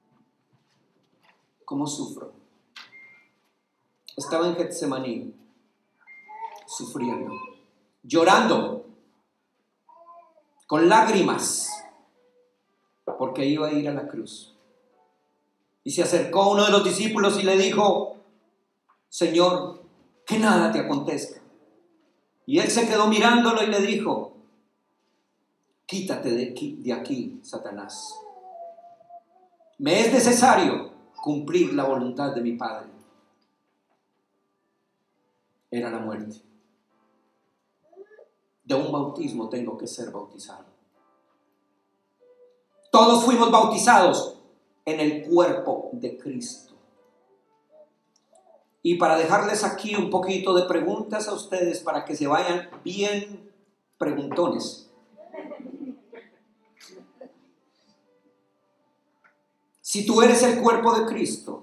¿cómo sufro? Estaba en Getsemaní, sufriendo, llorando, con lágrimas, porque iba a ir a la cruz. Y se acercó uno de los discípulos y le dijo, Señor, que nada te acontezca. Y él se quedó mirándolo y le dijo: quítate de aquí, de aquí, Satanás. Me es necesario cumplir la voluntad de mi Padre. Era la muerte. De un bautismo tengo que ser bautizado. Todos fuimos bautizados en el cuerpo de Cristo. Y para dejarles aquí un poquito de preguntas a ustedes, para que se vayan bien preguntones. Si tú eres el cuerpo de Cristo,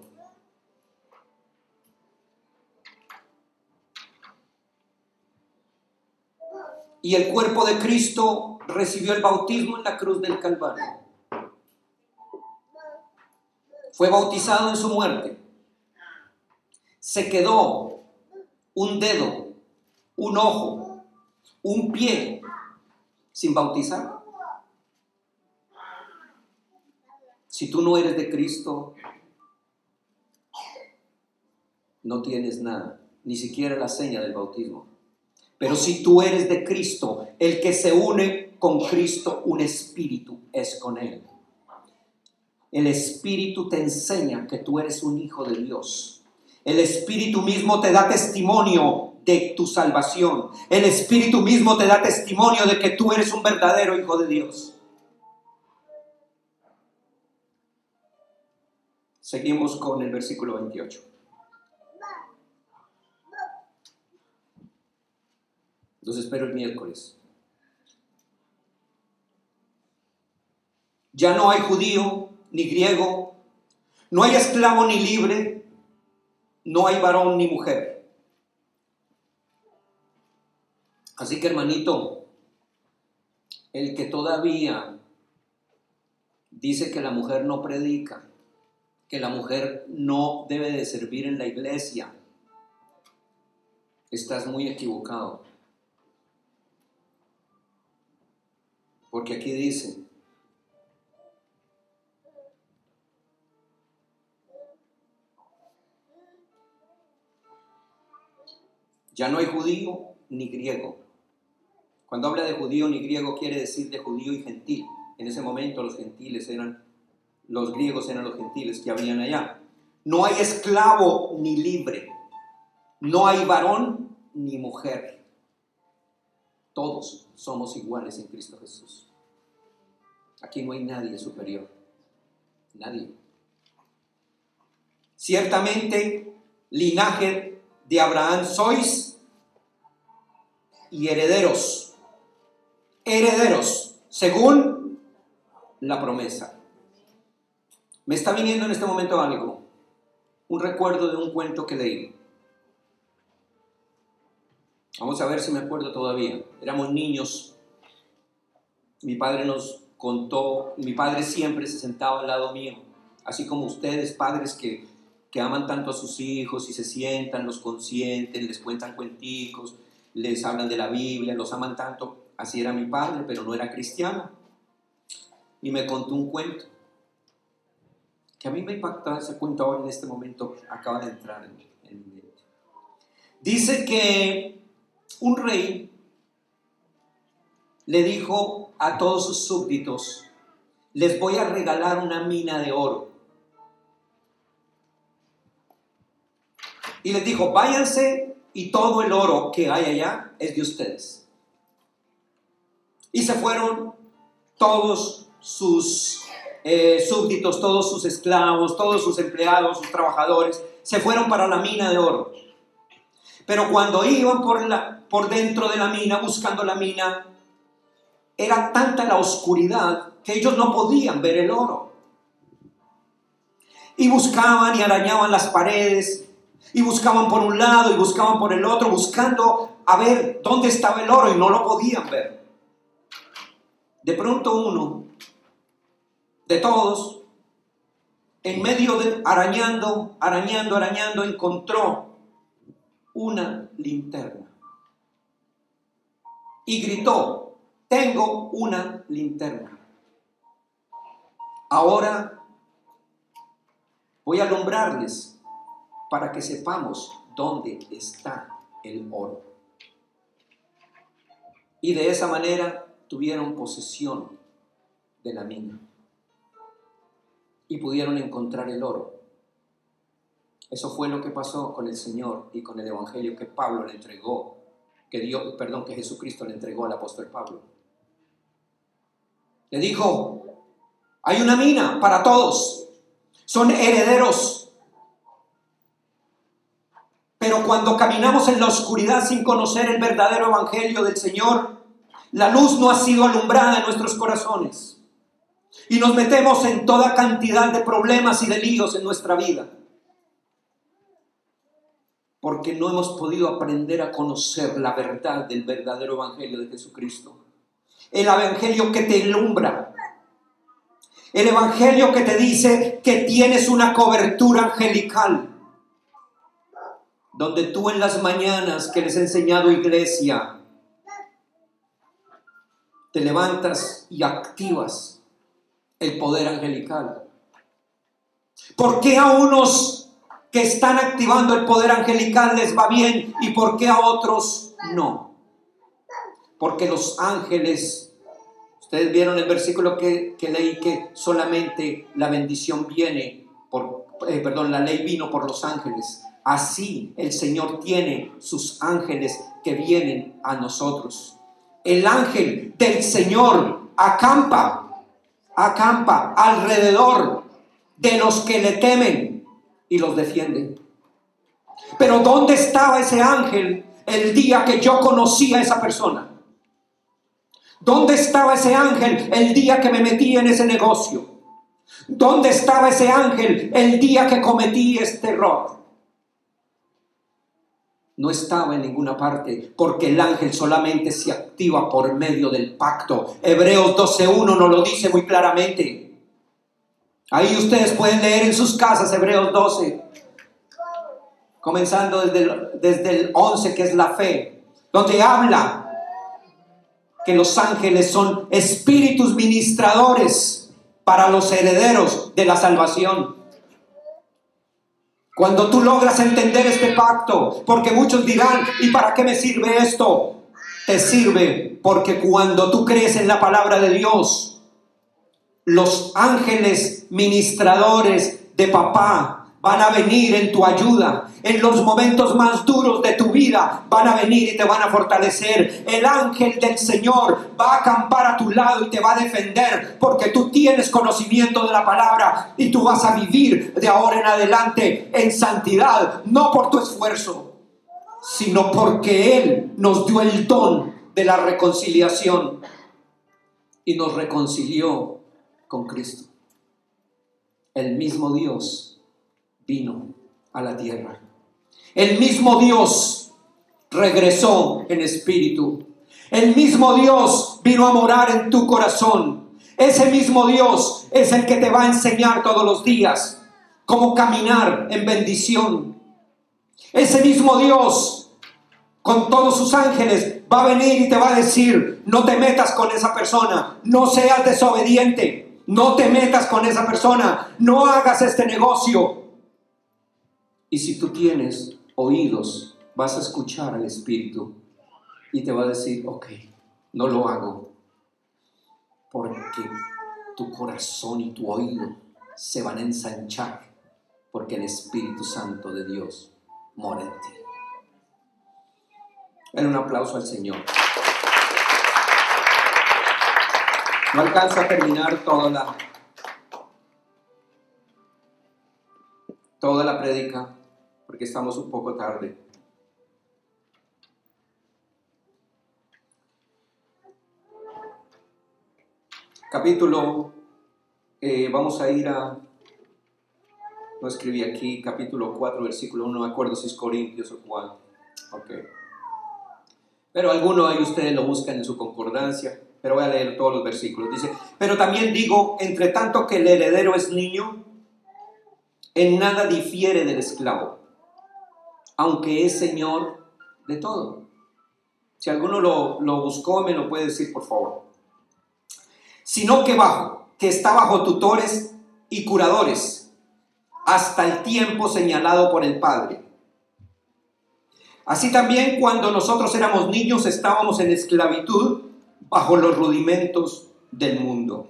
y el cuerpo de Cristo recibió el bautismo en la cruz del Calvario, fue bautizado en su muerte, se quedó un dedo, un ojo, un pie sin bautizar. Si tú no eres de Cristo, no tienes nada, ni siquiera la seña del bautismo. Pero si tú eres de Cristo, el que se une con Cristo, un espíritu es con Él. El espíritu te enseña que tú eres un hijo de Dios. El espíritu mismo te da testimonio de tu salvación. El espíritu mismo te da testimonio de que tú eres un verdadero hijo de Dios. Seguimos con el versículo veintiocho. Los espero el miércoles. Ya no hay judío ni griego, no hay esclavo ni libre, no hay varón ni mujer. Así que, hermanito, el que todavía dice que la mujer no predica, que la mujer no debe de servir en la iglesia, estás muy equivocado. Porque aquí dice: ya no hay judío ni griego. Cuando habla de judío ni griego, quiere decir de judío y gentil. En ese momento los gentiles eran, los griegos eran los gentiles que habían allá. No hay esclavo ni libre. No hay varón ni mujer. Todos somos iguales en Cristo Jesús. Aquí no hay nadie superior. Nadie. Ciertamente, linaje de Abraham sois y herederos. Herederos, según la promesa. Me está viniendo en este momento algo, un recuerdo de un cuento que leí. Vamos a ver si me acuerdo todavía. Éramos niños. Mi padre nos contó, mi padre siempre se sentaba al lado mío, así como ustedes, padres que, que aman tanto a sus hijos y se sientan, los consienten, les cuentan cuenticos, les hablan de la Biblia, los aman tanto. Así era mi padre, pero no era cristiano. Y me contó un cuento que a mí me impactó. Ese cuento ahora en este momento acaba de entrar en, en mi mente. Dice que un rey le dijo a todos sus súbditos: les voy a regalar una mina de oro. Y les dijo: váyanse y todo el oro que hay allá es de ustedes. Y se fueron todos sus eh, súbditos, todos sus esclavos, todos sus empleados, sus trabajadores, se fueron para la mina de oro. Pero cuando iban por, la, por dentro de la mina, buscando la mina, era tanta la oscuridad que ellos no podían ver el oro. Y buscaban y arañaban las paredes, y buscaban por un lado y buscaban por el otro, buscando a ver dónde estaba el oro, y no lo podían ver. De pronto uno de todos, en medio de arañando, arañando, arañando, encontró una linterna y gritó: tengo una linterna. Ahora voy a alumbrarles para que sepamos dónde está el oro. Y de esa manera tuvieron posesión de la mina y pudieron encontrar el oro. Eso fue lo que pasó con el Señor y con el evangelio que Pablo le entregó, que Dios, perdón, que Jesucristo le entregó al apóstol Pablo. Le dijo: hay una mina para todos, son herederos. Pero cuando caminamos en la oscuridad sin conocer el verdadero evangelio del Señor, la luz no ha sido alumbrada en nuestros corazones y nos metemos en toda cantidad de problemas y de líos en nuestra vida, porque no hemos podido aprender a conocer la verdad del verdadero evangelio de Jesucristo. El evangelio que te ilumbra, el evangelio que te dice que tienes una cobertura angelical, donde tú en las mañanas que les he enseñado, iglesia, te levantas y activas el poder angelical. ¿Por qué a unos que están activando el poder angelical les va bien y por qué a otros no? Porque los ángeles, ustedes vieron el versículo que, que leí, que solamente la bendición viene por, eh, perdón, la ley vino por los ángeles. Así el Señor tiene sus ángeles que vienen a nosotros. El ángel del Señor acampa, acampa alrededor de los que le temen y los defiende. Pero ¿dónde estaba ese ángel el día que yo conocí a esa persona? ¿Dónde estaba ese ángel el día que me metí en ese negocio? ¿Dónde estaba ese ángel el día que cometí este error? No estaba en ninguna parte, porque el ángel solamente se activa por medio del pacto. Hebreos doce uno nos lo dice muy claramente. Ahí ustedes pueden leer en sus casas Hebreos doce, comenzando desde el, desde el once, que es la fe, donde habla que los ángeles son espíritus ministradores para los herederos de la salvación. Cuando tú logras entender este pacto, porque muchos dirán, ¿y para qué me sirve esto? Te sirve porque cuando tú crees en la palabra de Dios, los ángeles ministradores de papá van a venir en tu ayuda. En los momentos más duros de tu vida van a venir y te van a fortalecer. El ángel del Señor va a acampar a tu lado y te va a defender, porque tú tienes conocimiento de la palabra y tú vas a vivir de ahora en adelante en santidad, no por tu esfuerzo, sino porque Él nos dio el don de la reconciliación y nos reconcilió con Cristo. El mismo Dios vino a la tierra. El mismo Dios regresó en espíritu. El mismo Dios vino a morar en tu corazón. Ese mismo Dios es el que te va a enseñar todos los días cómo caminar en bendición. Ese mismo Dios, con todos sus ángeles, va a venir y te va a decir: no te metas con esa persona, no seas desobediente, no te metas con esa persona, no hagas este negocio. Y si tú tienes oídos, vas a escuchar al Espíritu y te va a decir: ok, no lo hago, porque tu corazón y tu oído se van a ensanchar, porque el Espíritu Santo de Dios mora en ti. Den un aplauso al Señor. No alcanzo a terminar toda la toda la prédica, porque estamos un poco tarde. Capítulo, eh, vamos a ir a, no escribí aquí, capítulo cuatro, versículo uno, no me acuerdo si es Corintios o cuál. Ok. Pero alguno de ustedes lo buscan en su concordancia, pero voy a leer todos los versículos. Dice: pero también digo, entre tanto que el heredero es niño, en nada difiere del esclavo, aunque es señor de todo. Si alguno lo, lo buscó, me lo puede decir, por favor. Sino que bajo, que está bajo tutores y curadores, hasta el tiempo señalado por el Padre. Así también cuando nosotros éramos niños estábamos en esclavitud bajo los rudimentos del mundo.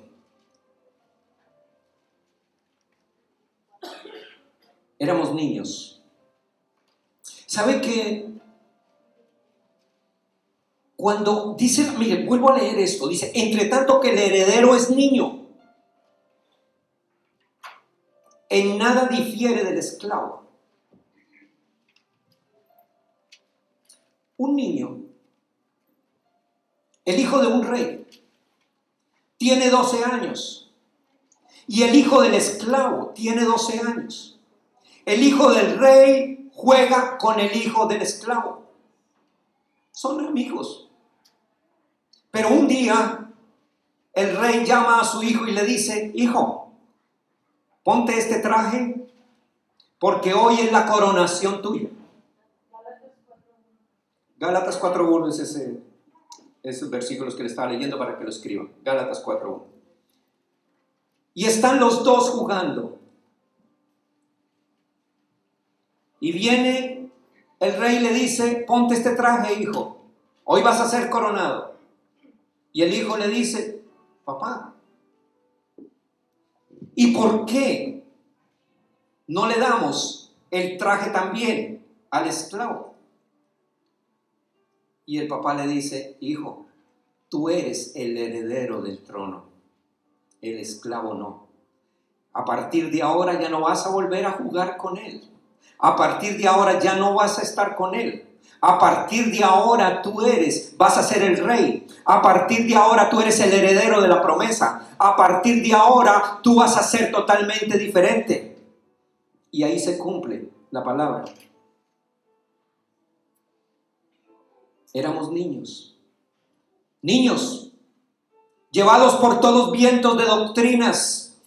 Éramos niños. ¿Sabe qué? Cuando dice, mire, vuelvo a leer esto, dice, entre tanto que el heredero es niño, en nada difiere del esclavo. Un niño, el hijo de un rey, tiene doce años y el hijo del esclavo tiene doce años. El hijo del rey juega con el hijo del esclavo. Son amigos. Pero un día el rey llama a su hijo y le dice, hijo, ponte este traje porque hoy es la coronación tuya. Gálatas cuatro uno es ese, esos versículos que le estaba leyendo para que lo escriban. Gálatas cuatro uno. Y están los dos jugando. Y viene el rey y le dice, ponte este traje, hijo. Hoy vas a ser coronado. Y el hijo le dice, papá, ¿y por qué no le damos el traje también al esclavo? Y el papá le dice, hijo, tú eres el heredero del trono, el esclavo no. A partir de ahora ya no vas a volver a jugar con él. A partir de ahora ya no vas a estar con él. A partir de ahora tú eres, vas a ser el rey. A partir de ahora tú eres el heredero de la promesa. A partir de ahora tú vas a ser totalmente diferente. Y ahí se cumple la palabra. Éramos niños, niños, llevados por todos vientos de doctrinas.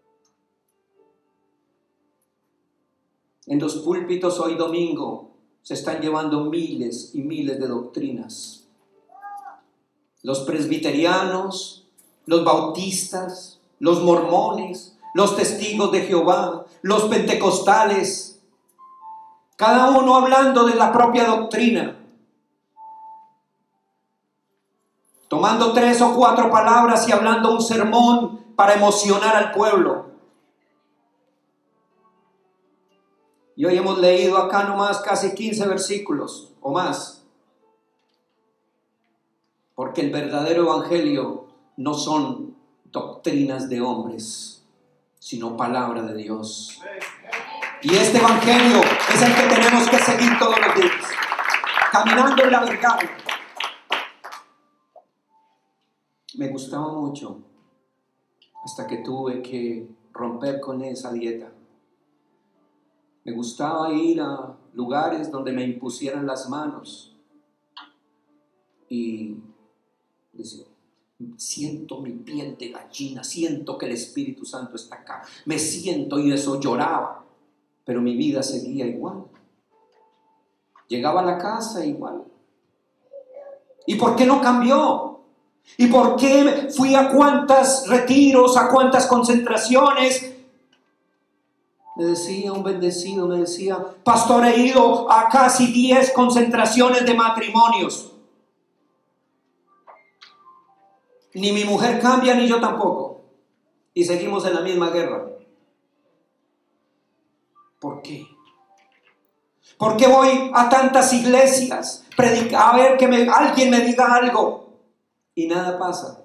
En los púlpitos hoy domingo se están llevando miles y miles de doctrinas. Los presbiterianos, los bautistas, los mormones, los testigos de Jehová, los pentecostales, cada uno hablando de la propia doctrina. Tomando tres o cuatro palabras y hablando un sermón para emocionar al pueblo. Y hoy hemos leído acá nomás casi quince versículos o más. Porque el verdadero evangelio no son doctrinas de hombres, sino palabra de Dios. Y este evangelio es el que tenemos que seguir todos los días, caminando en la verdad. Me gustaba mucho hasta que tuve que romper con esa dieta. Me gustaba ir a lugares donde me impusieran las manos y decía, siento mi piel de gallina, siento que el Espíritu Santo está acá, me siento, y eso lloraba, pero mi vida seguía igual. Llegaba a la casa igual. ¿Y por qué no cambió? ¿Y por qué fui a cuántos retiros, a cuántas concentraciones? Me decía un bendecido, me decía, pastor, he ido a casi diez concentraciones de matrimonios. Ni mi mujer cambia, ni yo tampoco. Y seguimos en la misma guerra. ¿Por qué? ¿Por qué voy a tantas iglesias? Predica, a ver que me, alguien me diga algo. Y nada pasa.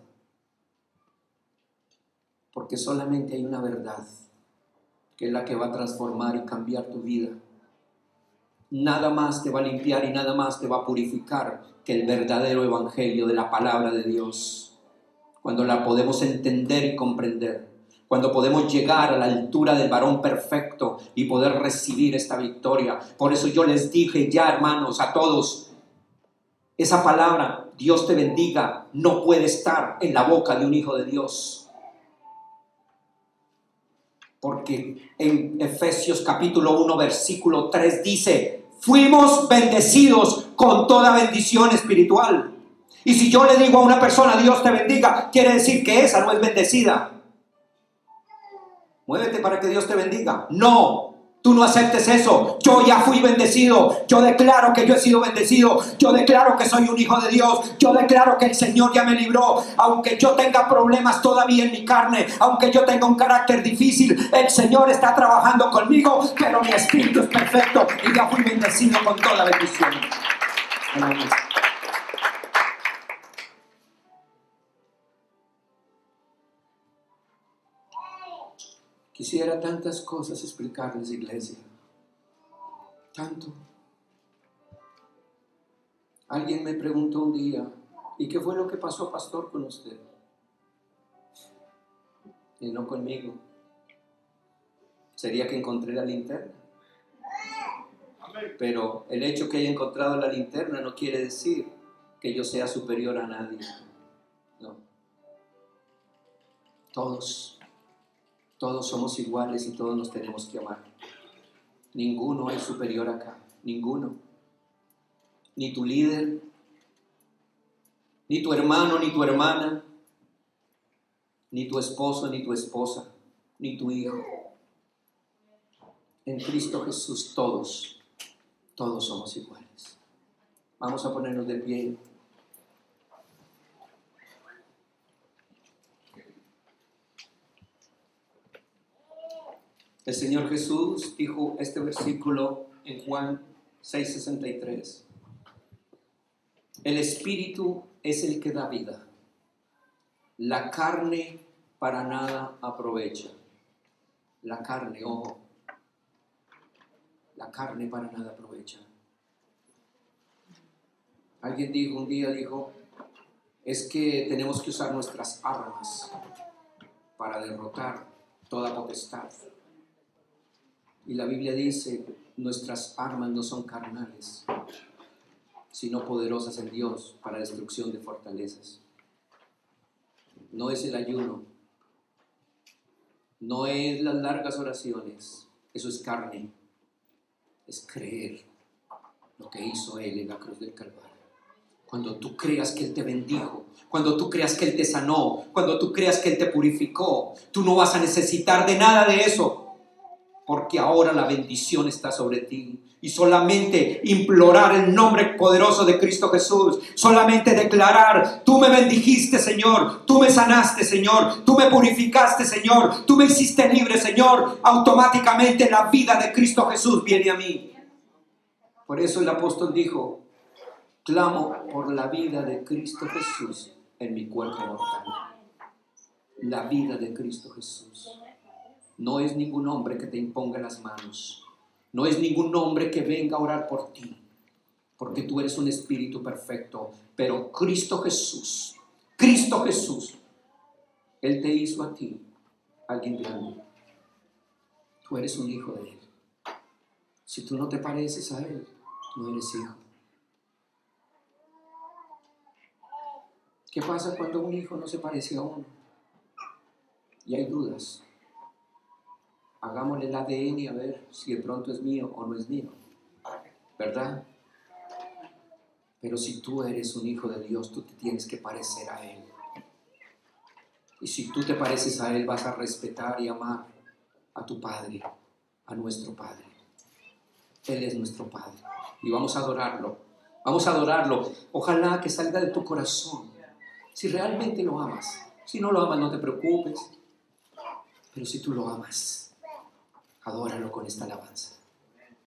Porque solamente hay una verdad, que es la que va a transformar y cambiar tu vida. Nada más te va a limpiar y nada más te va a purificar que el verdadero evangelio de la palabra de Dios. Cuando la podemos entender y comprender, cuando podemos llegar a la altura del varón perfecto y poder recibir esta victoria. Por eso yo les dije ya, hermanos, a todos, esa palabra, Dios te bendiga, no puede estar en la boca de un hijo de Dios. Porque en Efesios capítulo uno, versículo tres dice, fuimos bendecidos con toda bendición espiritual. Y si yo le digo a una persona, Dios te bendiga, quiere decir que esa no es bendecida. Muévete para que Dios te bendiga. No, Tú no aceptes eso. Yo ya fui bendecido. Yo declaro que yo he sido bendecido. Yo declaro que soy un hijo de Dios. Yo declaro que el Señor ya me libró. Aunque yo tenga problemas todavía en mi carne, aunque yo tenga un carácter difícil, el Señor está trabajando conmigo, pero mi espíritu es perfecto y ya fui bendecido con toda bendición. Amén. Quisiera tantas cosas explicarles, iglesia. Tanto. Alguien me preguntó un día, ¿y qué fue lo que pasó, pastor, con usted? Y no conmigo. Sería que encontré la linterna. Pero el hecho que haya encontrado la linterna no quiere decir que yo sea superior a nadie. No. Todos. Todos somos iguales y todos nos tenemos que amar. Ninguno es superior acá, ninguno. Ni tu líder, ni tu hermano, ni tu hermana, ni tu esposo, ni tu esposa, ni tu hijo. En Cristo Jesús todos, todos somos iguales. Vamos a ponernos de pie. El Señor Jesús dijo este versículo en Juan seis sesenta y tres. El Espíritu es el que da vida. La carne para nada aprovecha. La carne, ojo. La carne para nada aprovecha. Alguien dijo un día, dijo, es que tenemos que usar nuestras armas para derrotar toda potestad. Y la Biblia dice, nuestras armas no son carnales, sino poderosas en Dios para destrucción de fortalezas. No es el ayuno, no es las largas oraciones, eso es carne, es creer lo que hizo Él en la cruz del Calvario. Cuando tú creas que Él te bendijo, cuando tú creas que Él te sanó, cuando tú creas que Él te purificó, tú no vas a necesitar de nada de eso. Porque ahora la bendición está sobre ti. Y solamente implorar el nombre poderoso de Cristo Jesús. Solamente declarar, tú me bendijiste, Señor. Tú me sanaste, Señor. Tú me purificaste, Señor. Tú me hiciste libre, Señor. Automáticamente la vida de Cristo Jesús viene a mí. Por eso el apóstol dijo, clamo por la vida de Cristo Jesús en mi cuerpo mortal. La vida de Cristo Jesús. No es ningún hombre que te imponga las manos. No es ningún hombre que venga a orar por ti. Porque tú eres un espíritu perfecto. Pero Cristo Jesús, Cristo Jesús, Él te hizo a ti alguien grande. Tú eres un hijo de Él. Si tú no te pareces a Él, no eres hijo. ¿Qué pasa cuando un hijo no se parece a uno? Y hay dudas. Hagámosle el A D N a ver si de pronto es mío o no es mío, ¿verdad? Pero si tú eres un hijo de Dios, tú te tienes que parecer a Él. Y si tú te pareces a Él, vas a respetar y amar a tu Padre, a nuestro Padre. Él es nuestro Padre. Y vamos a adorarlo. Vamos a adorarlo. Ojalá que salga de tu corazón. Si realmente lo amas. Si no lo amas, no te preocupes. Pero si tú lo amas, adóralo con esta alabanza.